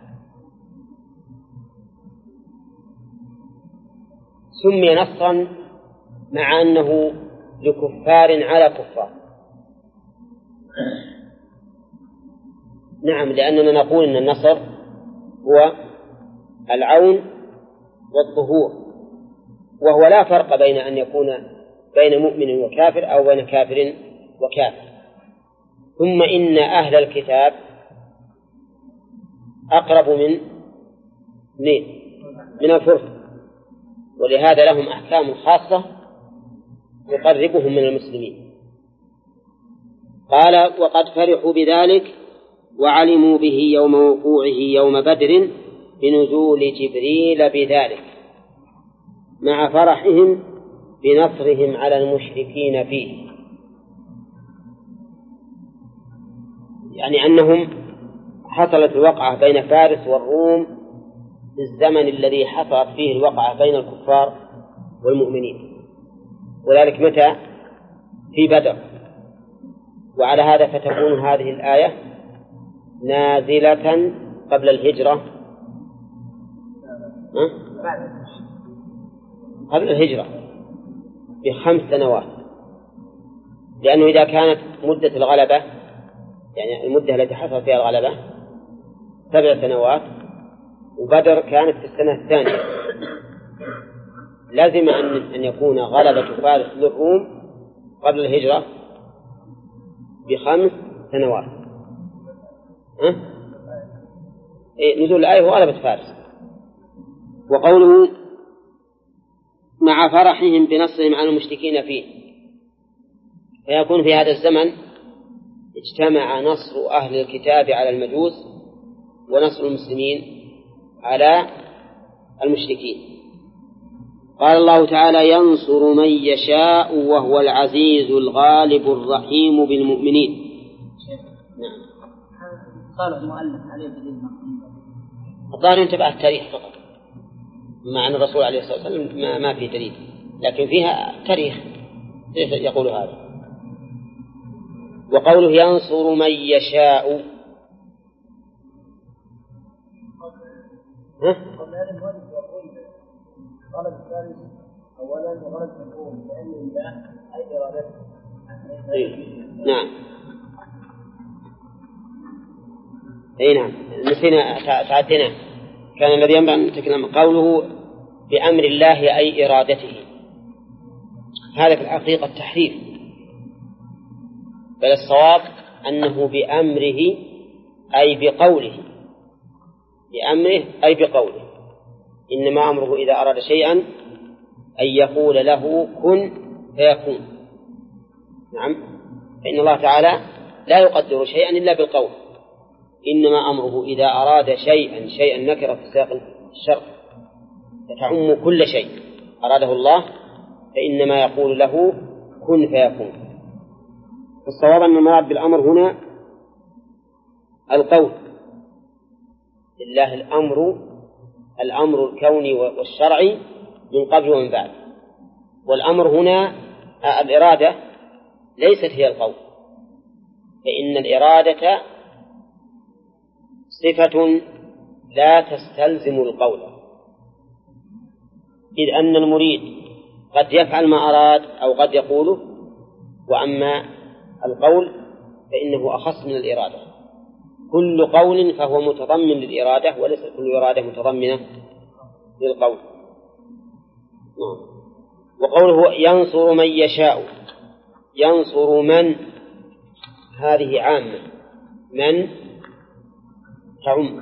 سمي نصرا مع أنه لكفار على كفار. نعم، لأننا نقول أن النصر هو العون والظهور، وهو لا فرق بين أن يكون بين مؤمن وكافر أو بين كافر وكافر. ثم إن أهل الكتاب أقرب من الفرس، ولهذا لهم أحكام خاصة يقربهم من المسلمين. قال وقد فرحوا بذلك وعلموا به يوم وقوعه يوم بدر بنزول جبريل بذلك، مع فرحهم بنصرهم على المشركين فيه، يعني أنهم حصلت الوقعة بين فارس والروم في الزمن الذي حصلت فيه الوقعة بين الكفار والمؤمنين، وذلك متى؟ في بدر. وعلى هذا فتكون هذه الآية نازلة قبل الهجرة، قبل الهجرة ب5 سنوات، لأنه إذا كانت مدة الغلبة، يعني المدة التي حصل فيها الغلبة 7 سنوات، وبدر كانت في السنة الثانية، لازم أن يكون غلبة فارس للروم قبل الهجرة ب5 سنوات. نزول الآية هو غلبة فارس. وقوله مع فرحهم بنصرهم على المشركين فيه، فيكون في هذا الزمن اجتمع نصر أهل الكتاب على المجوس ونصر المسلمين على المشركين. قال الله تعالى ينصر من يشاء وهو العزيز الغالب الرحيم بالمؤمنين. نعم. قال المؤلف عليه دليل الظاهر ينتبه التاريخ فقط، مع أن الرسول عليه الصلاة والسلام ما في دليل، لكن فيها تاريخ يقول هذا. وقوله ينصر من يشاء، غلب الثالث أولا وغلب الثاني لأن الله أي إرادته. نعم. أي نعم، نسينا تعدينا، كان الذي ينبغي أن نتكلم قوله بأمر الله أي إرادته، هذا في الحقيقة التحريف، بل الصواب أنه بأمره أي بقوله، بأمره أي بقوله، إنما أمره إذا أراد شيئا أن يقول له كن فيكون. نعم، فإن الله تعالى لا يقدر شيئا إلا بالقول، إنما أمره إذا أراد شيئا نكرة في سياق الشرع فتعم كل شيء أراده الله، فإنما يقول له كن فيكون. الصواب أن المراد بالأمر هنا القول، لله الأمر الكوني والشرعي من قبل ومن بعد. والأمر هنا الإرادة ليست هي القول، فإن الإرادة صفة لا تستلزم القول، إذ أن المريد قد يفعل ما أراد أو قد يقوله، وأما القول فإنه أخص من الإرادة. كل قول فهو متضمن للإرادة، وليس كل إرادة متضمنة للقول. وقوله ينصر من يشاء، ينصر من هذه عامة، من تعم،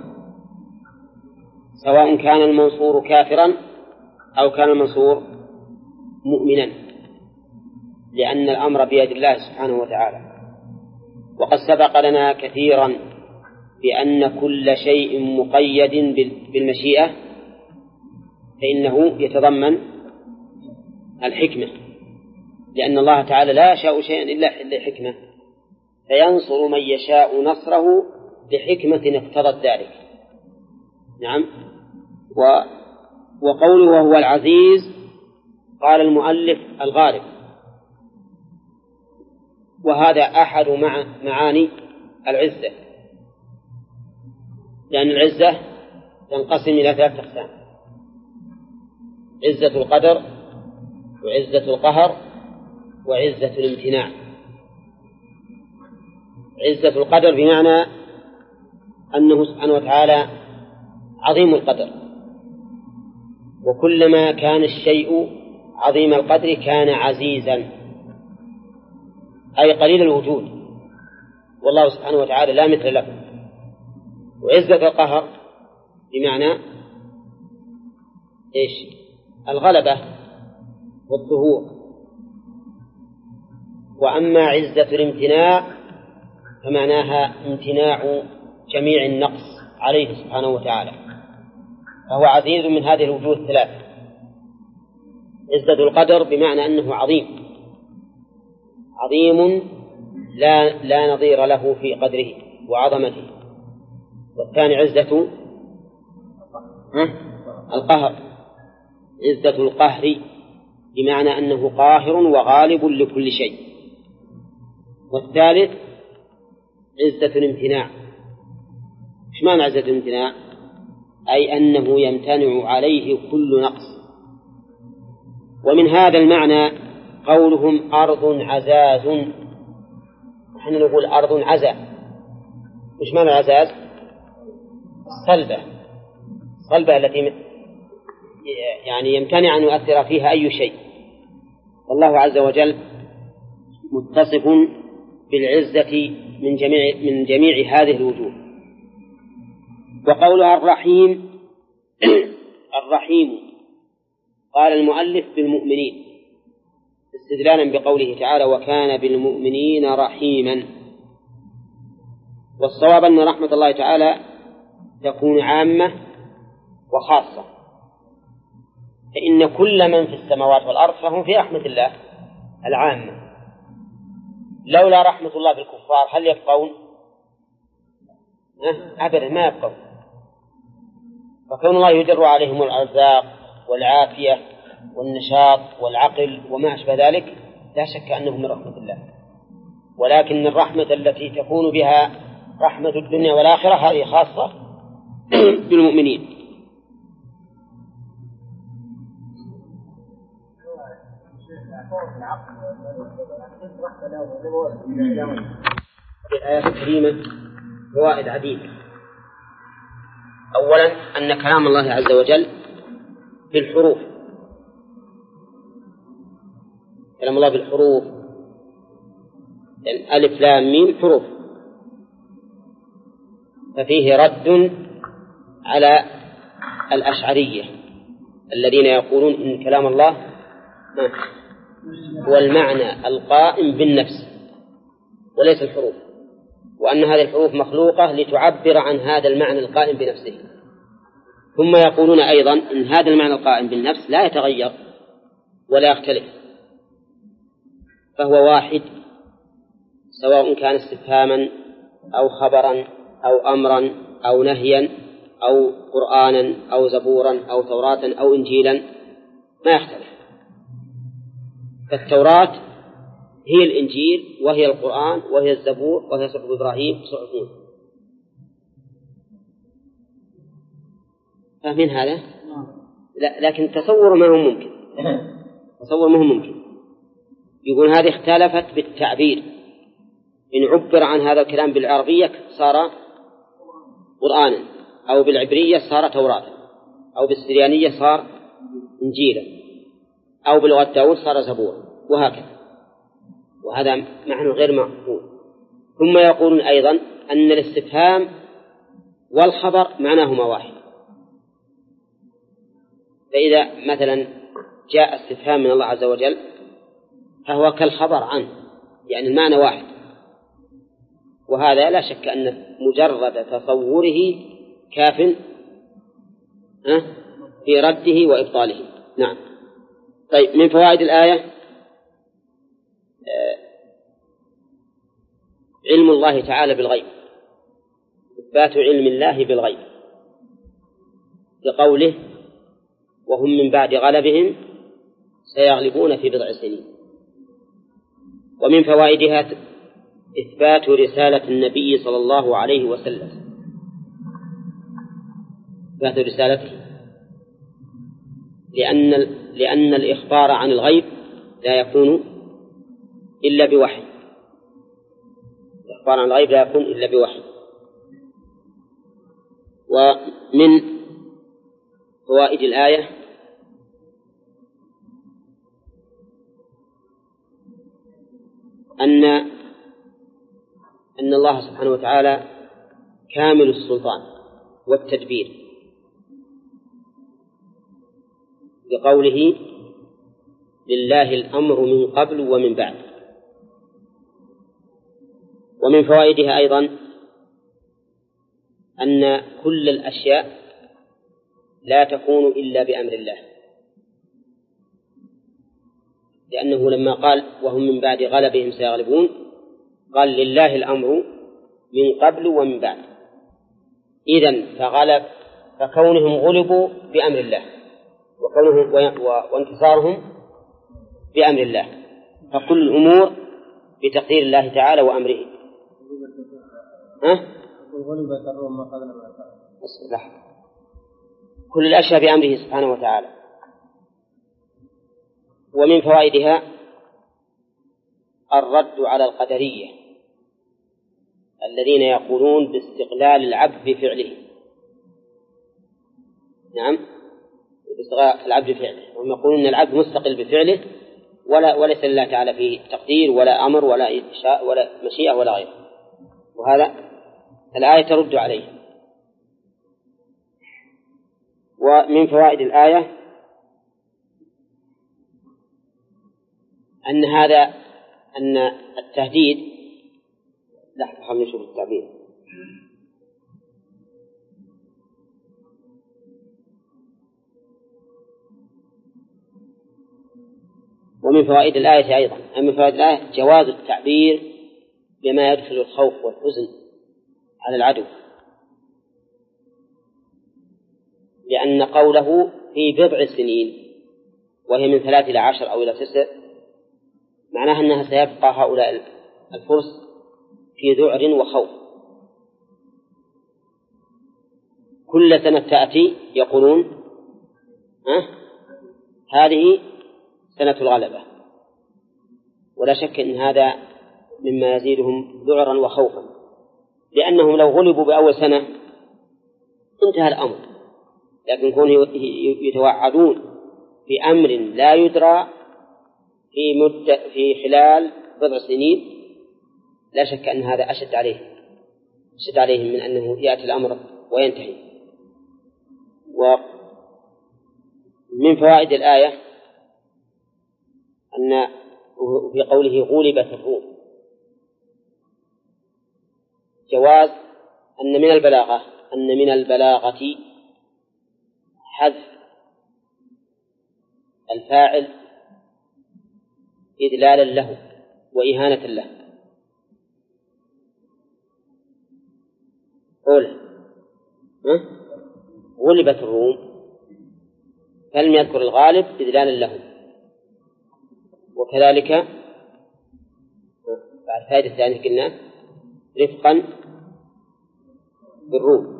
سواء كان المنصور كافرا أو كان المنصور مؤمنا، لأن الأمر بيد الله سبحانه وتعالى. وقد سبق لنا كثيرا بأن كل شيء مقيد بالمشيئة فإنه يتضمن الحكمة، لأن الله تعالى لا يشاء شيئا إلا حكمة، فينصر من يشاء نصره لحكمة اقتضت ذلك. نعم. وقوله وهو العزيز، قال المؤلف الغالب، وهذا أحد معاني العزة، لأن العزة تنقسم إلى 3 أقسام: عزة القدر، وعزة القهر، وعزة الامتناع. عزة القدر بمعنى أنه سبحانه وتعالى عظيم القدر، وكلما كان الشيء عظيم القدر كان عزيزا، أي قليل الوجود، والله سبحانه وتعالى لا مثل له. وعزة القهر بمعنى إيش؟ الغلبة والظهور. وأما عزة الامتناع فمعناها امتناع جميع النقص عليه سبحانه وتعالى، فهو عزيز من هذه الوجوه 3. عزة القدر بمعنى أنه عظيم لا نظير له في قدره وعظمته. والثاني عزة القهر، عزة القهر بمعنى أنه قاهر وغالب لكل شيء. والثالث عزة الامتناع. إيش معنى عزة الامتناع؟ أي أنه يمتنع عليه كل نقص. ومن هذا المعنى قولهم أرض عزاز، نحن نقول أرض عزا. إيش معنى العزاز؟ صلبة التي يعني يمتنع أن يؤثر فيها أي شيء. والله عز وجل متصف بالعزة من جميع هذه الوجوه. وقولها الرحيم الرحيم قال المؤلف بالمؤمنين استدلالا بقوله تعالى وكان بالمؤمنين رحيما. والصواب أن رحمة الله تعالى تكون عامة وخاصة، فإن كل من في السماوات والأرض فهم في رحمة الله العامة. لولا رحمة الله بالكفار هل يبقون؟ أبدا ما يبقون. فكون الله يجر عليهم الأرزاق والعافية والنشاط والعقل وما أشبه ذلك لا شك أنهم من رحمة الله، ولكن الرحمة التي تكون بها رحمة الدنيا والآخرة هذه خاصة بالمؤمنين. في الآيات الكريمة فوائد عديدة. أولا أن كلام الله عز وجل بالحروف، كلام الله بالحروف، يعني ألف لام ميم حروف، ففيه رد على الأشعرية الذين يقولون إن كلام الله هو المعنى القائم بالنفس وليس الحروف، وأن هذه الحروف مخلوقة لتعبر عن هذا المعنى القائم بنفسه. ثم يقولون أيضا إن هذا المعنى القائم بالنفس لا يتغير ولا يختلف، فهو واحد، سواء كان استفهاما أو خبرا أو أمرا أو نهيا أو قرآنا أو زبورا أو توراة أو إنجيلا ما يختلف. فالتوراة هي الإنجيل وهي القرآن وهي الزبور وهي صحف إبراهيم وصحف موسى. فاهمين هذا؟ لا، لكن تصور ما هو ممكن. تصور ما هو ممكن. يقول هذه اختلفت بالتعبير، إن عبر عن هذا الكلام بالعربية صار قرآنا، أو بالعبرية صار توراة، أو بالسريانية صار إنجيلا، أو بلغة داود صار زبورا، وهكذا. وهذا معنى غير معقول. ثم يقولون أيضا أن الاستفهام والخبر معناهما واحد. فإذا مثلا جاء استفهام من الله عز وجل فهو كالخبر عنه، يعني المعنى واحد. وهذا لا شك أن مجرد تصوره كاف في رده وإبطاله. نعم. طيب، من فوائد الآية علم الله تعالى بالغيب، إثبات علم الله بالغيب بقوله وهم من بعد غلبهم سيغلبون في بضع سنين. ومن فوائدها إثبات رسالة النبي صلى الله عليه وسلم، إثبات رسالته، لأن الإخبار عن الغيب لا يكون إلا بوحي. الإخبار عن الغيب لا يكون إلا بوحي. ومن فوائد الآية أن الله سبحانه وتعالى كامل السلطان والتدبير، بقوله لله الأمر من قبل ومن بعد. ومن فوائدها أيضا أن كل الأشياء لا تكون إلا بأمر الله، لأنه لما قال وهم من بعد غلبهم سيغلبون قال لله الأمر من قبل ومن بعد. إذن فكونهم غلبوا بأمر الله وانتصارهم بأمر الله، فكل الأمور بتقدير الله تعالى وأمره. كل الأشياء بأمره سبحانه وتعالى. ومن فوائدها الرد على القدرية الذين يقولون باستقلال العبد بفعله. نعم، باستقلال العبد بفعله. هم يقولون أن العبد مستقل بفعله وليس لله تعالى فيه تقدير ولا أمر ولا إنشاء ولا مشيئة ولا غيره. وهذا الآية ترد عليه. ومن فوائد الآية أن التهديد، لحظة خلينا نشوف التعبير. ومن فوائد الآية أيضا من فوائد الآية جواز التعبير بما يدخل الخوف والحزن على العدو، لأن قوله في بضع سنين وهي من 3 إلى 10 أو إلى 9 معناها أنها سيبقى هؤلاء الفرس في ذعر وخوف. كل سنة تأتي يقولون هذه سنة الغلبة، ولا شك أن هذا مما يزيدهم ذعرا وخوفا، لأنهم لو غلبوا بأول سنة انتهى الأمر. لكن كونوا يتوعدون بأمر لا يدرى في خلال بضع سنين، لا شك أن هذا أشد عليهم من أنه يأتي الأمر وينتهي. ومن فوائد الآية أن في قوله غلبت الروم جواز أن من البلاغة حذف الفاعل إذلالا له وإهانة له. أولى غلبت الروم فلم يذكر الغالب إذلالا له. وكذلك بعد فائدة الثانية قلنا رفقا بالروم.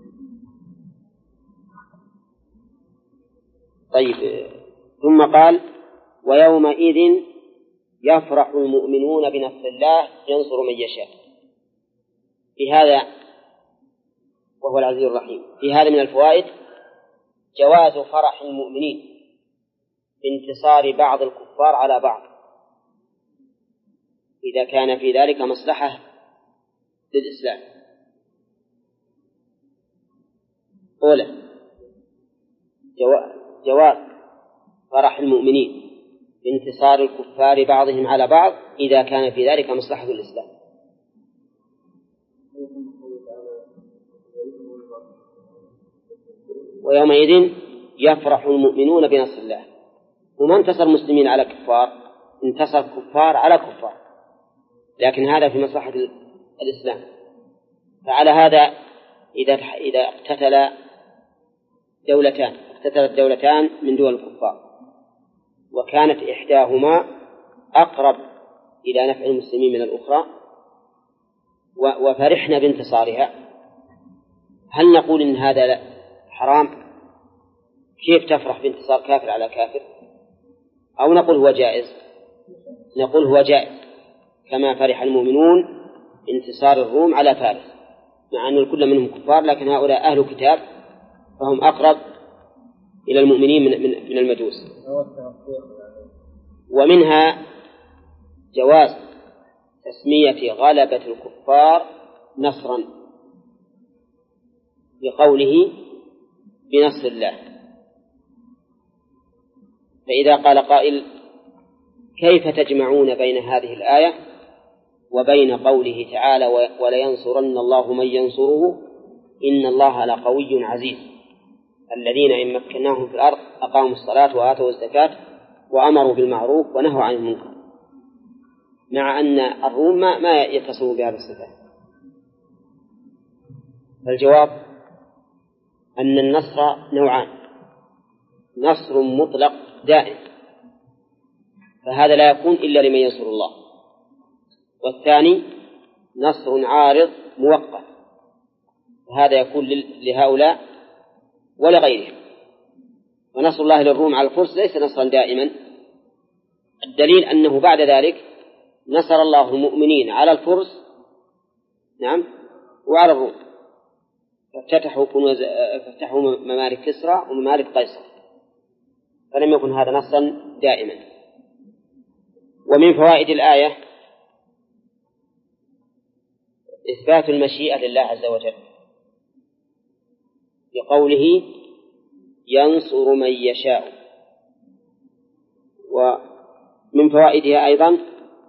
طيب ثم قال ويومئذ يفرح المؤمنون بنصر الله ينصر من يشاء. في هذا وهو العزيز الرحيم في هذا من الفوائد جواز فرح المؤمنين بانتصار بعض الكفار على بعض إذا كان في ذلك مصلحة للإسلام. أولا جواز فرح المؤمنين بانتصار الكفار بعضهم على بعض إذا كان في ذلك مصلحة للإسلام. ويومئذ يفرح المؤمنون بنصر الله. وما انتصر المسلمين على كفار، انتصر كفار على كفار، لكن هذا في مصلحة الإسلام. فعلى هذا إذا اقتتلت دولتان من دول الكفار وكانت إحداهما أقرب إلى نفع المسلمين من الأخرى وفرحنا بانتصارها، هل نقول إن هذا حرام؟ كيف تفرح بانتصار كافر على كافر؟ أو نقول هو جائز؟ نقول هو جائز كما فرح المؤمنون انتصار الروم على فارس، مع أن الكل منهم كفار لكن هؤلاء أهل كتاب فهم أقرب إلى المؤمنين من المجوس. ومنها جواز تسمية غلبة الكفار نصرا بقوله بنصر الله. فإذا قال قائل كيف تجمعون بين هذه الآية وبين قوله تعالى ولينصرن الله من ينصره إن الله لقوي عزيز الذين إن مكناهم في الأرض أقاموا الصلاة وآتوا الزكاة وأمروا بالمعروف ونهوا عن المنكر، مع أن الروم ما يتصفوا بهذه الصفات؟ فالجواب أن النصر نوعان: نصر مطلق دائم فهذا لا يكون إلا لمن ينصر الله، والثاني نصر عارض مؤقت فهذا يكون لهؤلاء ولغيرهم. ونصر الله للروم على الفرس ليس نصرا دائما، الدليل أنه بعد ذلك نصر الله المؤمنين على الفرس وعلى الروم فافتتحوا ممالك كسرى وممالك قيصر، فلم يكن هذا نصا دائما. ومن فوائد الآية إثبات المشيئة لله عز وجل بقوله ينصر من يشاء. ومن فوائدها أيضا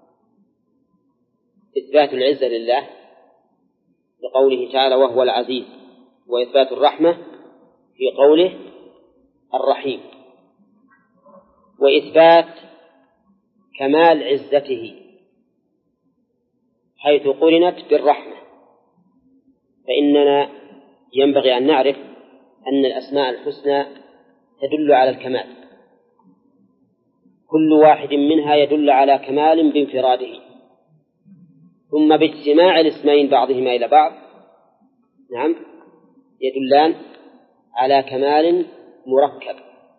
إثبات العزة لله بقوله تعالى وهو العزيز، وإثبات الرحمة في قوله الرحيم، وإثبات كمال عزته حيث قرنت بالرحمة. فإننا ينبغي أن نعرف أن الأسماء الحسنى تدل على الكمال، كل واحد منها يدل على كمال بانفراده، ثم باجتماع الاسمين بعضهما إلى بعض يدلان على كمال مركب.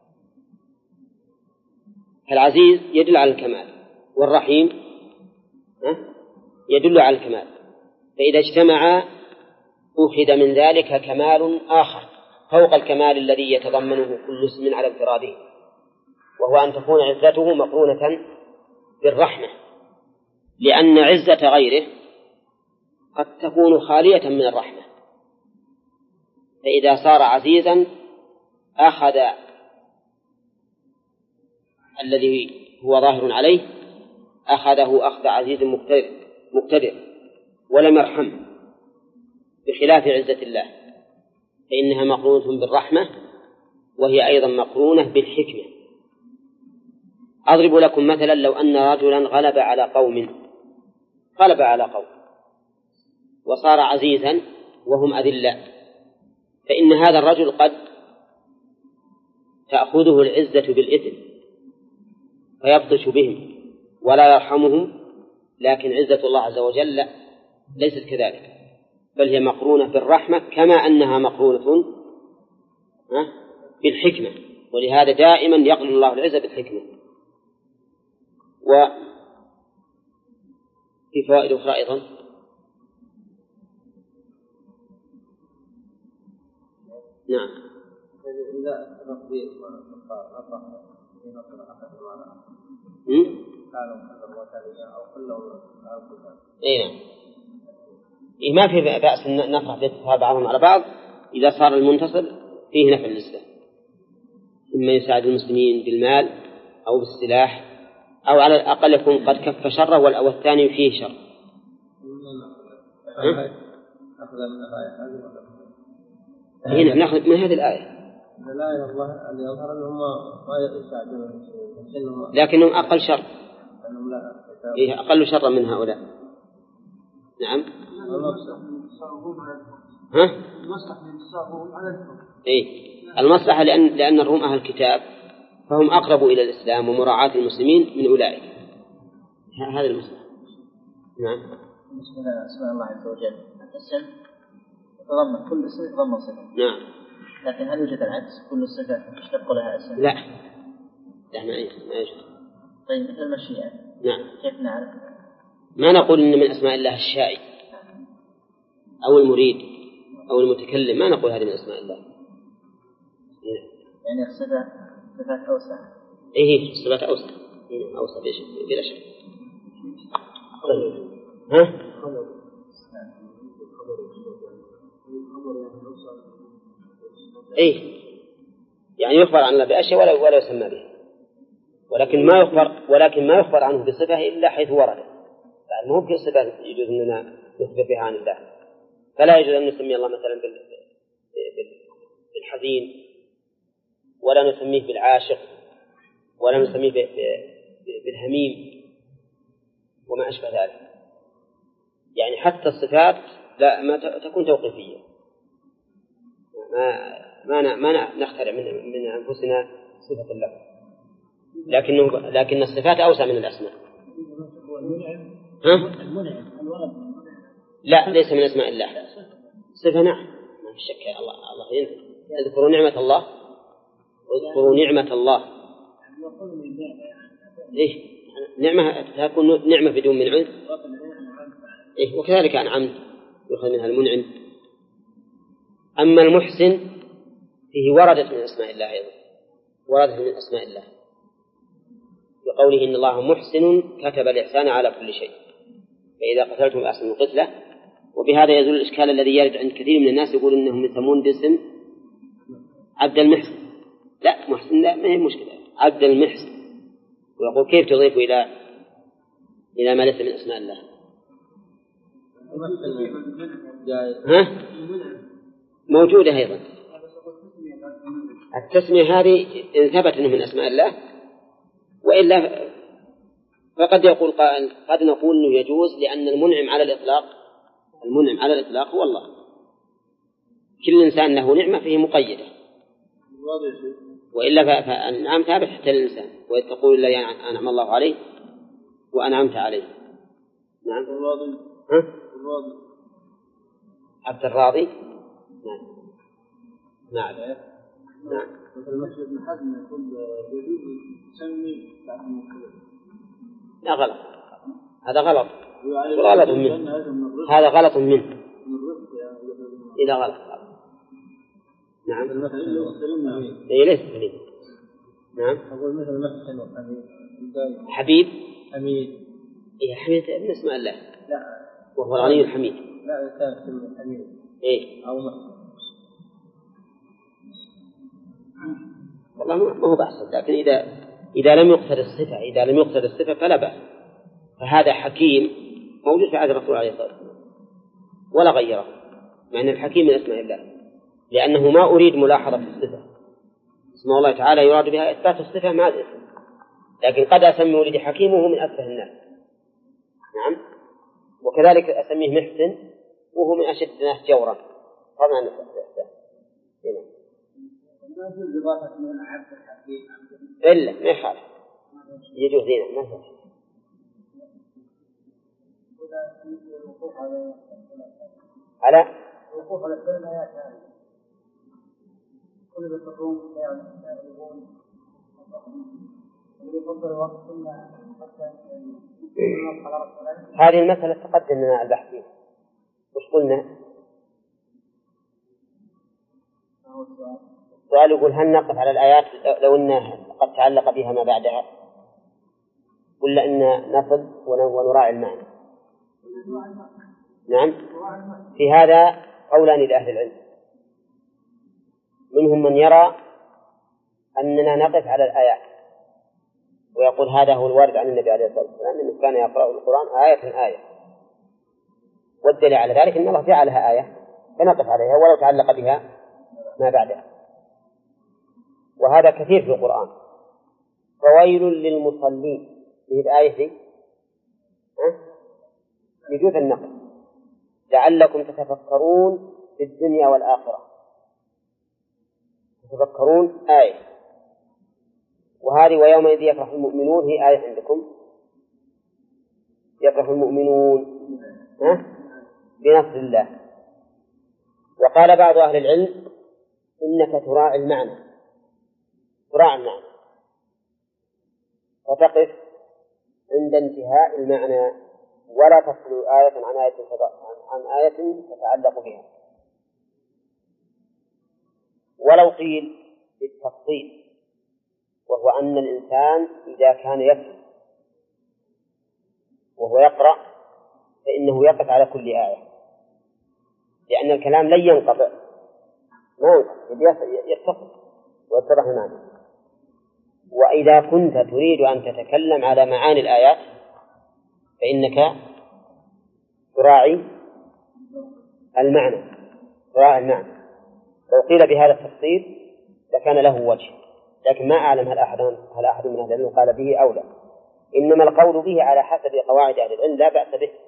فالعزيز يدل على الكمال والرحيم يدل على الكمال، فإذا اجتمعا أخذ من ذلك كمال آخر فوق الكمال الذي يتضمنه كل اسم على انفراده، وهو أن تكون عزته مقرونة بالرحمة، لأن عزة غيره قد تكون خالية من الرحمة، فإذا صار عزيزا أخذ الذي هو ظاهر عليه أخذه أخذ عزيز مقتدر ولم يرحمه، بخلاف عزة الله فإنها مقرونة بالرحمة وهي أيضا مقرونة بالحكمة. أضرب لكم مثلا لو أن رجلا غلب على قوم وصار عزيزا وهم أذلاء، فإن هذا الرجل قد تأخذه العزة بالإثم فيبطش بهم ولا يرحمهم، لكن عزة الله عز وجل ليست كذلك، بل هي مقرونة بالرحمة كما أنها مقرونة بالحكمة، ولهذا دائما يقرن الله العزة بالحكمة. وفي فوائد أخرى أيضا. نعم. إذا ربي ما في بأس نفرح باتفاق بعضهم على بعض إذا صار المنتصر فيه نفع للإسلام، إما يساعد المسلمين بالمال أو بالسلاح، أو على الأقل يكون قد كف شره والثاني فيه شر. هنا نأخذ من هذه الآية لكنهم أقل شر، أقل شر من هؤلاء. نعم. المصلحة لأن الروم أهل الكتاب فهم أقرب إلى الإسلام ومراعاة المسلمين من أولئك، هذا المصلحة. نعم. بسم الله اسماء الله عز وجل الاسم يتضمن كل اسم يتضمن صفة. نعم. لكن هل يوجد العكس كل صفة تشتق لها اسم؟ لا ما يوجد. طيب مثل المشيئة. نعم. كيف نعرف؟ ما نقول إن من أسماء الله الشائع أو المريد أو المتكلم، ما نقول هذه من أسماء الله. يعني صفات أوسع. صفات أوسع بلا شك. يعني يخبر عن الله بأشياء ولا يسمى به، ولكن ما يخبر عنه بصفة إلا حيث ورد. مو في صفة يجوز أننا نخبر بها عن الله، فلا يجوز أن نسمي الله مثلا بالحزين، ولا نسميه بالعاشق، ولا نسميه بالهميم وما أشبه ذلك. يعني حتى الصفات ما تكون توقيفية، ما نخترع من أنفسنا صفة الله، لكن الصفات أوسع من الأسماء. لا ليس من أسماء الله صفة. نعم ما في شك. الله اذكروا نعمة الله واذكروا نعمة الله. نعمة تكون نعمة بدون منعم. وكذلك أنعمت يؤخذ منها المنعم. أما المحسن فيه وردت من أسماء الله أيضا، وردت من أسماء الله بقوله إن الله محسن كتب الإحسان على كل شيء فإذا قتلتم فأحسنوا القتلة. وبهذا يزول الإشكال الذي يرد عند كثير من الناس يقول إنهم يسمون باسم عبد المحسن. لا محسن لا، ما هي مشكلة، عبد المحسن. ويقول كيف تضيف إلى ما ليس من أسماء الله؟ موجودة أيضا التسمية هذه إن ثبت أنه من أسماء الله، وإلا فقد يقول قائل قد نقول أنه يجوز لأن المنعم على الإطلاق هو الله. كل إنسان له نعمة فيه مقيدة، وإلا فالنعم ثابت حتى للإنسان. وإذ تقول الله أنعم الله عليه وأنعمت عليه. نعم. عبد الراضي. نعم. مثل المسجد ابن حزم يقول يجوز تسمي لا غلط، هذا غلط، هذا غلط منه إذا غلط. نعم. ليس سليم. نعم. أقول مثل المحسن حبيب. حميد. حميد من اسماء الله. لا. وهو الغني الحميد. لا كان حميد. أو محسن. والله ما هو بحث، لكن إذا لم يقصد الصفة فلا بأس. فهذا حكيم موجود في عهد الرسول عليه الصلاة والسلام ولا غيره، مع أن الحكيم من أسماء الله، لأنه ما أريد ملاحظة الصفة. اسم الله تعالى يراد بها إثبات الصفة مع الاسم، لكن قد أسمي ولدي حكيم وهو من أتفه الناس. نعم. وكذلك أسميه محسن وهو من أشد الناس جورا. طبعا الإحسان إلا ما يخالف يجوز دينه ما يخالف. على الوقوف على السنة يا ثاني كل بالتقوم هذه المسألة تقدم لنا البحث فيها. وش قلنا؟ السؤال يقول هل نقف على الآيات لو أنها قد تعلق بها ما بعدها ولا أن نصل ونراعي المعنى؟ نعم. في هذا قولان لأهل العلم، منهم من يرى أننا نقف على الآيات ويقول هذا هو الوارد عن النبي عليه الصلاة والسلام أنه كان يقرأ القرآن آية آية، والدليل على ذلك أن الله جعلها آية فنقف عليها ولو تعلق بها ما بعدها. وهذا كثير في القرآن. فويل للمصلين في الآية دي يجوز النقل لعلكم تتفكرون في الدنيا والآخرة. تتفكرون آية، وهذه ويومئذ يفرح المؤمنون هي آية عندكم. يفرح المؤمنون بنصر الله. وقال بعض أهل العلم إنك تراعي المعنى، تراعي المعنى فتقف عند انتهاء المعنى ولا تفصل آية عن آية تتعلق بها. ولو قيل بالتفصيل، وهو أن الإنسان إذا كان يفهم وهو يقرأ فإنه يقف على كل آية، لأن الكلام لن ينقطع، ما ينقطع، يتصل ويتضح المعنى. وإذا كنت تريد أن تتكلم على معاني الآيات فإنك تراعي المعنى، تراعي المعنى. لو قيل بهذا التفصيل لكان له وجه، لكن ما أعلم هل أحد من أهل العلم قال به أو لا. إنما القول به على حسب قواعد أهل العلم لا بأس به،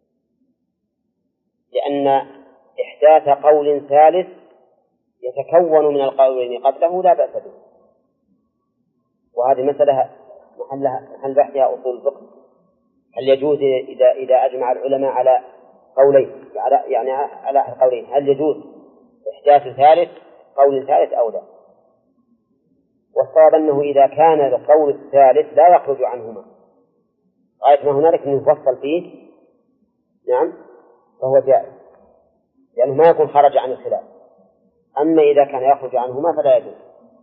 لأن إحداث قول ثالث يتكون من القولين قبله لا بأس به. وهذه مسألة محل بحثها أصول الفقه. هل يجوز إذا أجمع العلماء على قولين يعني على قولين هل يجوز إحداث قول ثالث أو لا؟ والصواب أنه إذا كان القول الثالث لا يخرج عنهما غاية ما هنالك أنه يفصل فيه نعم فهو جائز، لأنه ما يكون خرج عن الخلاف. أما إذا كان يخرج عنهما فلا يجوز.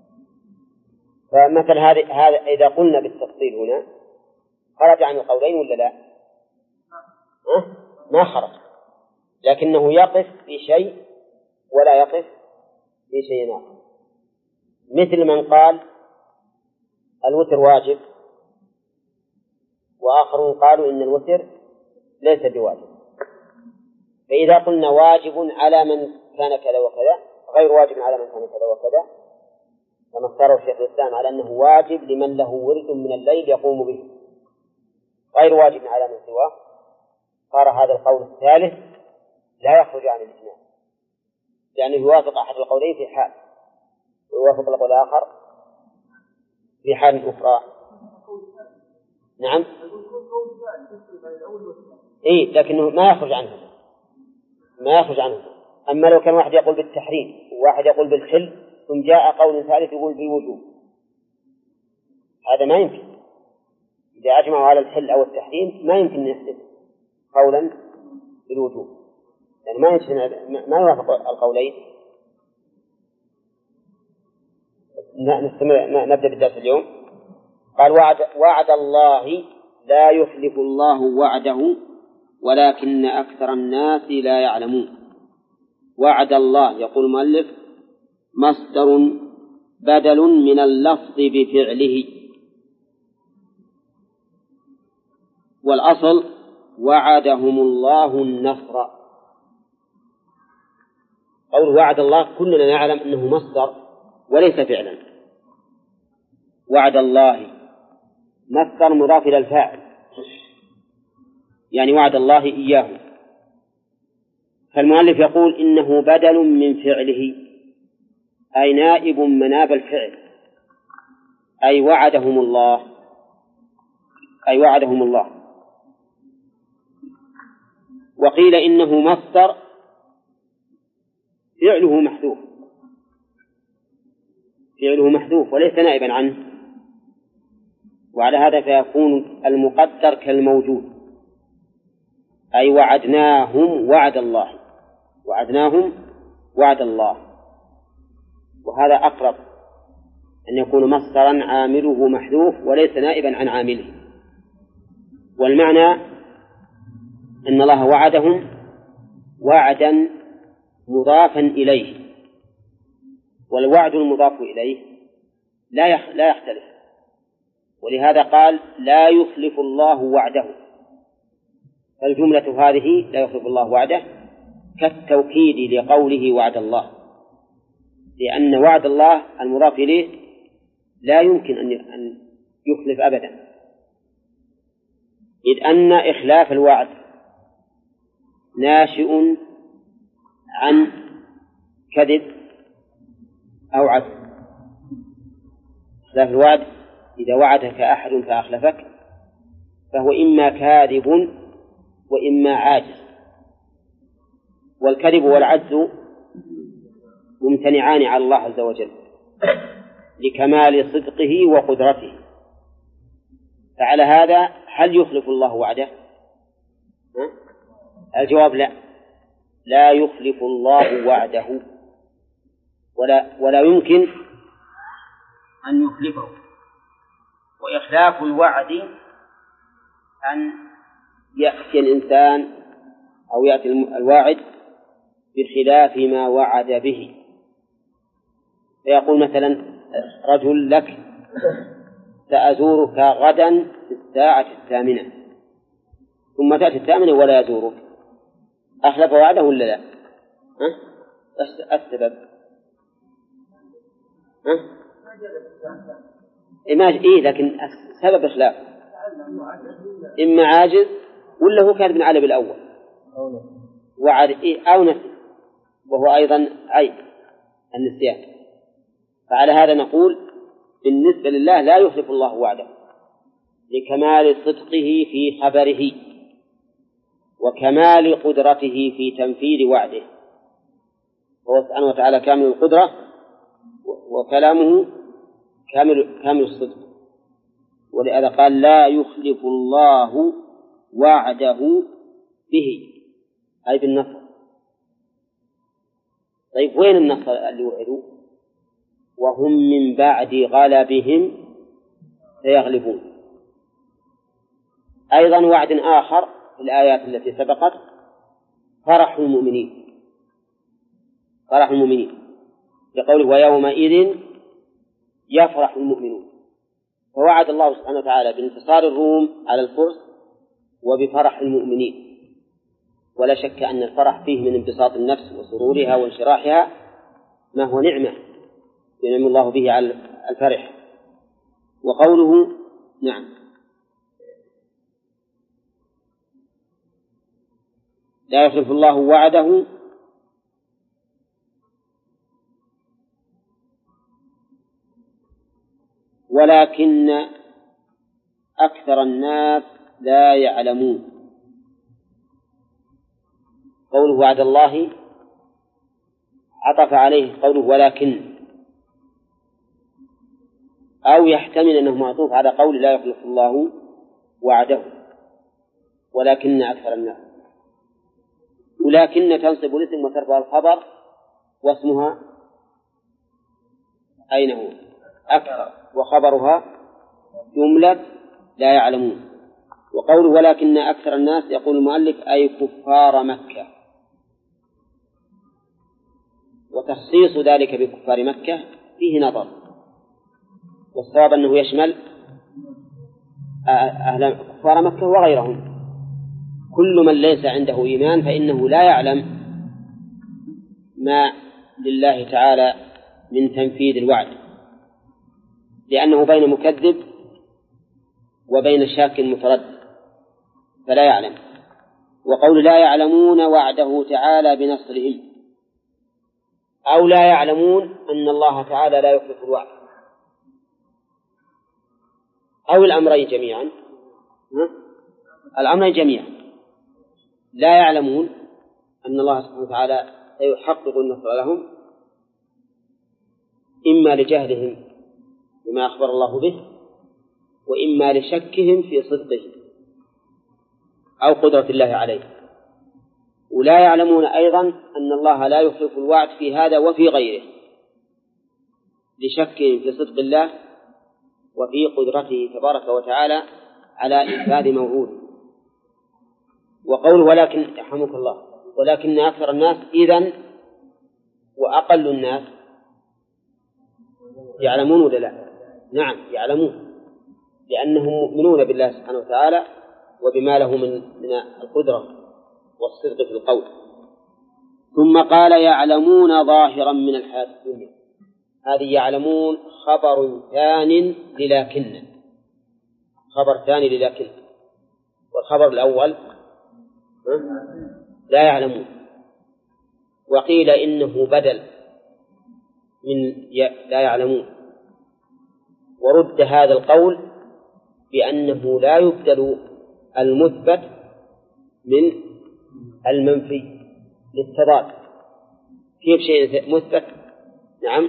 فمثل هذا إذا قلنا بالتفصيل هنا خرج عن القولين ولا لا؟ ما خرج، لكنه يقف في شيء ولا يقف في شيء آخر. مثل من قال الوتر واجب وآخرون قالوا إن الوتر ليس بواجب. فإذا قلنا واجب على من كان كذا وكذا غير واجب على من كان كذا وكذا، كما اختاره الشيخ الإسلام على أنه واجب لمن له ورد من الليل يقوم به غير واجب على من سواه، صار هذا القول الثالث لا يخرج عن الإجماع، لأنه يوافق أحد القولين في حال ويوافق القول الآخر في حال أخرى. نعم لكنه ما يخرج عنه. أما لو كان واحد يقول بالتحريم وواحد يقول بالحل ثم جاء قول ثالث يقول بالوجوب، هذا ما يمكن. إذا أجمعوا على الحل أو التحريم ما يمكن نحدث قولا بالوجوب، يعني ما يوافق القولين. نبدأ بالدرس اليوم. قال وعد الله لا يخلف الله وعده ولكن أكثر الناس لا يعلمون. وعد الله يقول المؤلف مصدر بدل من اللفظ بفعله، والأصل وعدهم الله النصر. قول وعد الله كلنا نعلم أنه مصدر وليس فعلا. وعد الله مصدر مضاف إلى الفاعل، يعني وعد الله إياه. فالمؤلف يقول إنه بدل من فعله، أي نائب مناب الفعل، أي وعدهم الله. وقيل إنه مصدر فعله محذوف وليس نائبا عنه، وعلى هذا فيكون المقدر كالموجود، أي وعدناهم وعد الله. وهذا أقرب أن يكون مصدرا عامله محذوف وليس نائبا عن عامله. والمعنى أن الله وعدهم وعدا مضافا إليه، والوعد المضاف إليه لا يختلف، ولهذا قال لا يخلف الله وعده. فالجملة هذه لا يخلف الله وعده كالتوكيد لقوله وعد الله، لأن وعد الله المضاف إليه لا يمكن أن يخلف أبدا، إذ أن إخلاف الوعد ناشئ عن كذب أو عدل. إخلاف الوعد إذا وعدك أحد فأخلفك فهو إما كاذب وإما عاجز، والكذب والعجز ممتنعان على الله عز وجل لكمال صدقه وقدرته. فعلى هذا هل يخلف الله وعده؟ الجواب لا يخلف الله وعده، ولا يمكن أن يخلفه. وإخلاف الوعد أن يأتي الإنسان أو يأتي الواعد بخلاف ما وعد به، فيقول مثلا رجل لك سأزورك غدا في الساعة 8، ثم تأتي 8 ولا يزورك، أخلف وعده ولا لا؟ السبب لكن سبب إخلاف إما عاجز ولا هو كان على بالأول وعد أو نسي، وهو أيضا عيب النسيان. فعلى هذا نقول بالنسبة لله لا يخلف الله وعده لكمال صدقه في خبره وكمال قدرته في تنفيذ وعده، هو سبحانه وتعالى كامل القدرة وكلامه كامل الصدق، ولهذا قال لا يخلف الله وعده به، أي بالنصر. طيب وين النصر اللي وعدوا؟ وهم من بعد غلبهم سيغلبون. أيضا وعد آخر في الآيات التي سبقت فرح المؤمنين لقوله ويومئذ يفرح المؤمنون، فوعد الله سبحانه وتعالى بانتصار الروم على الفرس وبفرح المؤمنين. ولا شك أن الفرح فيه من انبساط النفس وسرورها وانشراحها ما هو نعمة ينعم الله به على الفرح. وقوله نعم لا يخلف الله وعده ولكن أكثر الناس لا يعلمون. قوله وعد الله عطف عليه قوله ولكن، أو يحتمل أنه معطوف على قول لا يخلف الله وعده ولكن أكثر الناس. ولكن تنصب الاسم وترفع الخبر واسمها أين هو؟ أكثر، وخبرها جملة لا يعلمون. وقوله ولكن أكثر الناس يقول المؤلف أي كفار مكة، وتخصيص ذلك بكفار مكة فيه نظر، والصواب أنه يشمل أهل كفار مكة وغيرهم. كل من ليس عنده إيمان فإنه لا يعلم ما لله تعالى من تنفيذ الوعد، لأنه بين مكذب وبين شاك متردد فلا يعلم. وقول لا يعلمون وعده تعالى بنصرهم، أو لا يعلمون أن الله تعالى لا يخلف الوعد، أو الأمرين جميعا. الأمرين جميعا، لا يعلمون أن الله سبحانه وتعالى سيحقق النصر لهم إما لجهلهم بما أخبر الله به، وإما لشكهم في صدقه أو قدرة الله عليه. ولا يعلمون أيضا أن الله لا يخلف الوعد في هذا وفي غيره، لشكهم في صدق الله وفي قدرته تبارك وتعالى على إنفاذ موعوده. وقوله ولكن يرحمك الله، ولكن أكثر الناس إذن وأقل الناس يعلمون ولا لا؟ نعم يعلمون، لأنهم مؤمنون بالله سبحانه وتعالى وبما له من القدرة والصدق في القول. ثم قال يعلمون ظاهرا من الحياة الدنيا. هذه يعلمون خبر ثان للكن، خبر ثاني للكن. والخبر الأول لا يعلمون، وقيل إنه بدل من لا يعلمون، ورد هذا القول بأنه لا يبدل المثبت من المنفي للتضاد. كيف شيء مثبت نعم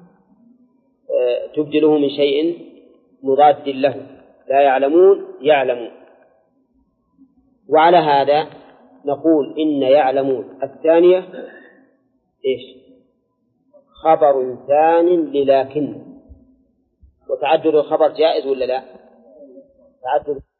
تبدله من شيء مضاد له؟ لا يعلمون يعلمون. وعلى هذا نقول إن يعلمون الثانية إيش؟ خبر ثان للكن. وتعدد الخبر جائز ولا لا؟ تعدد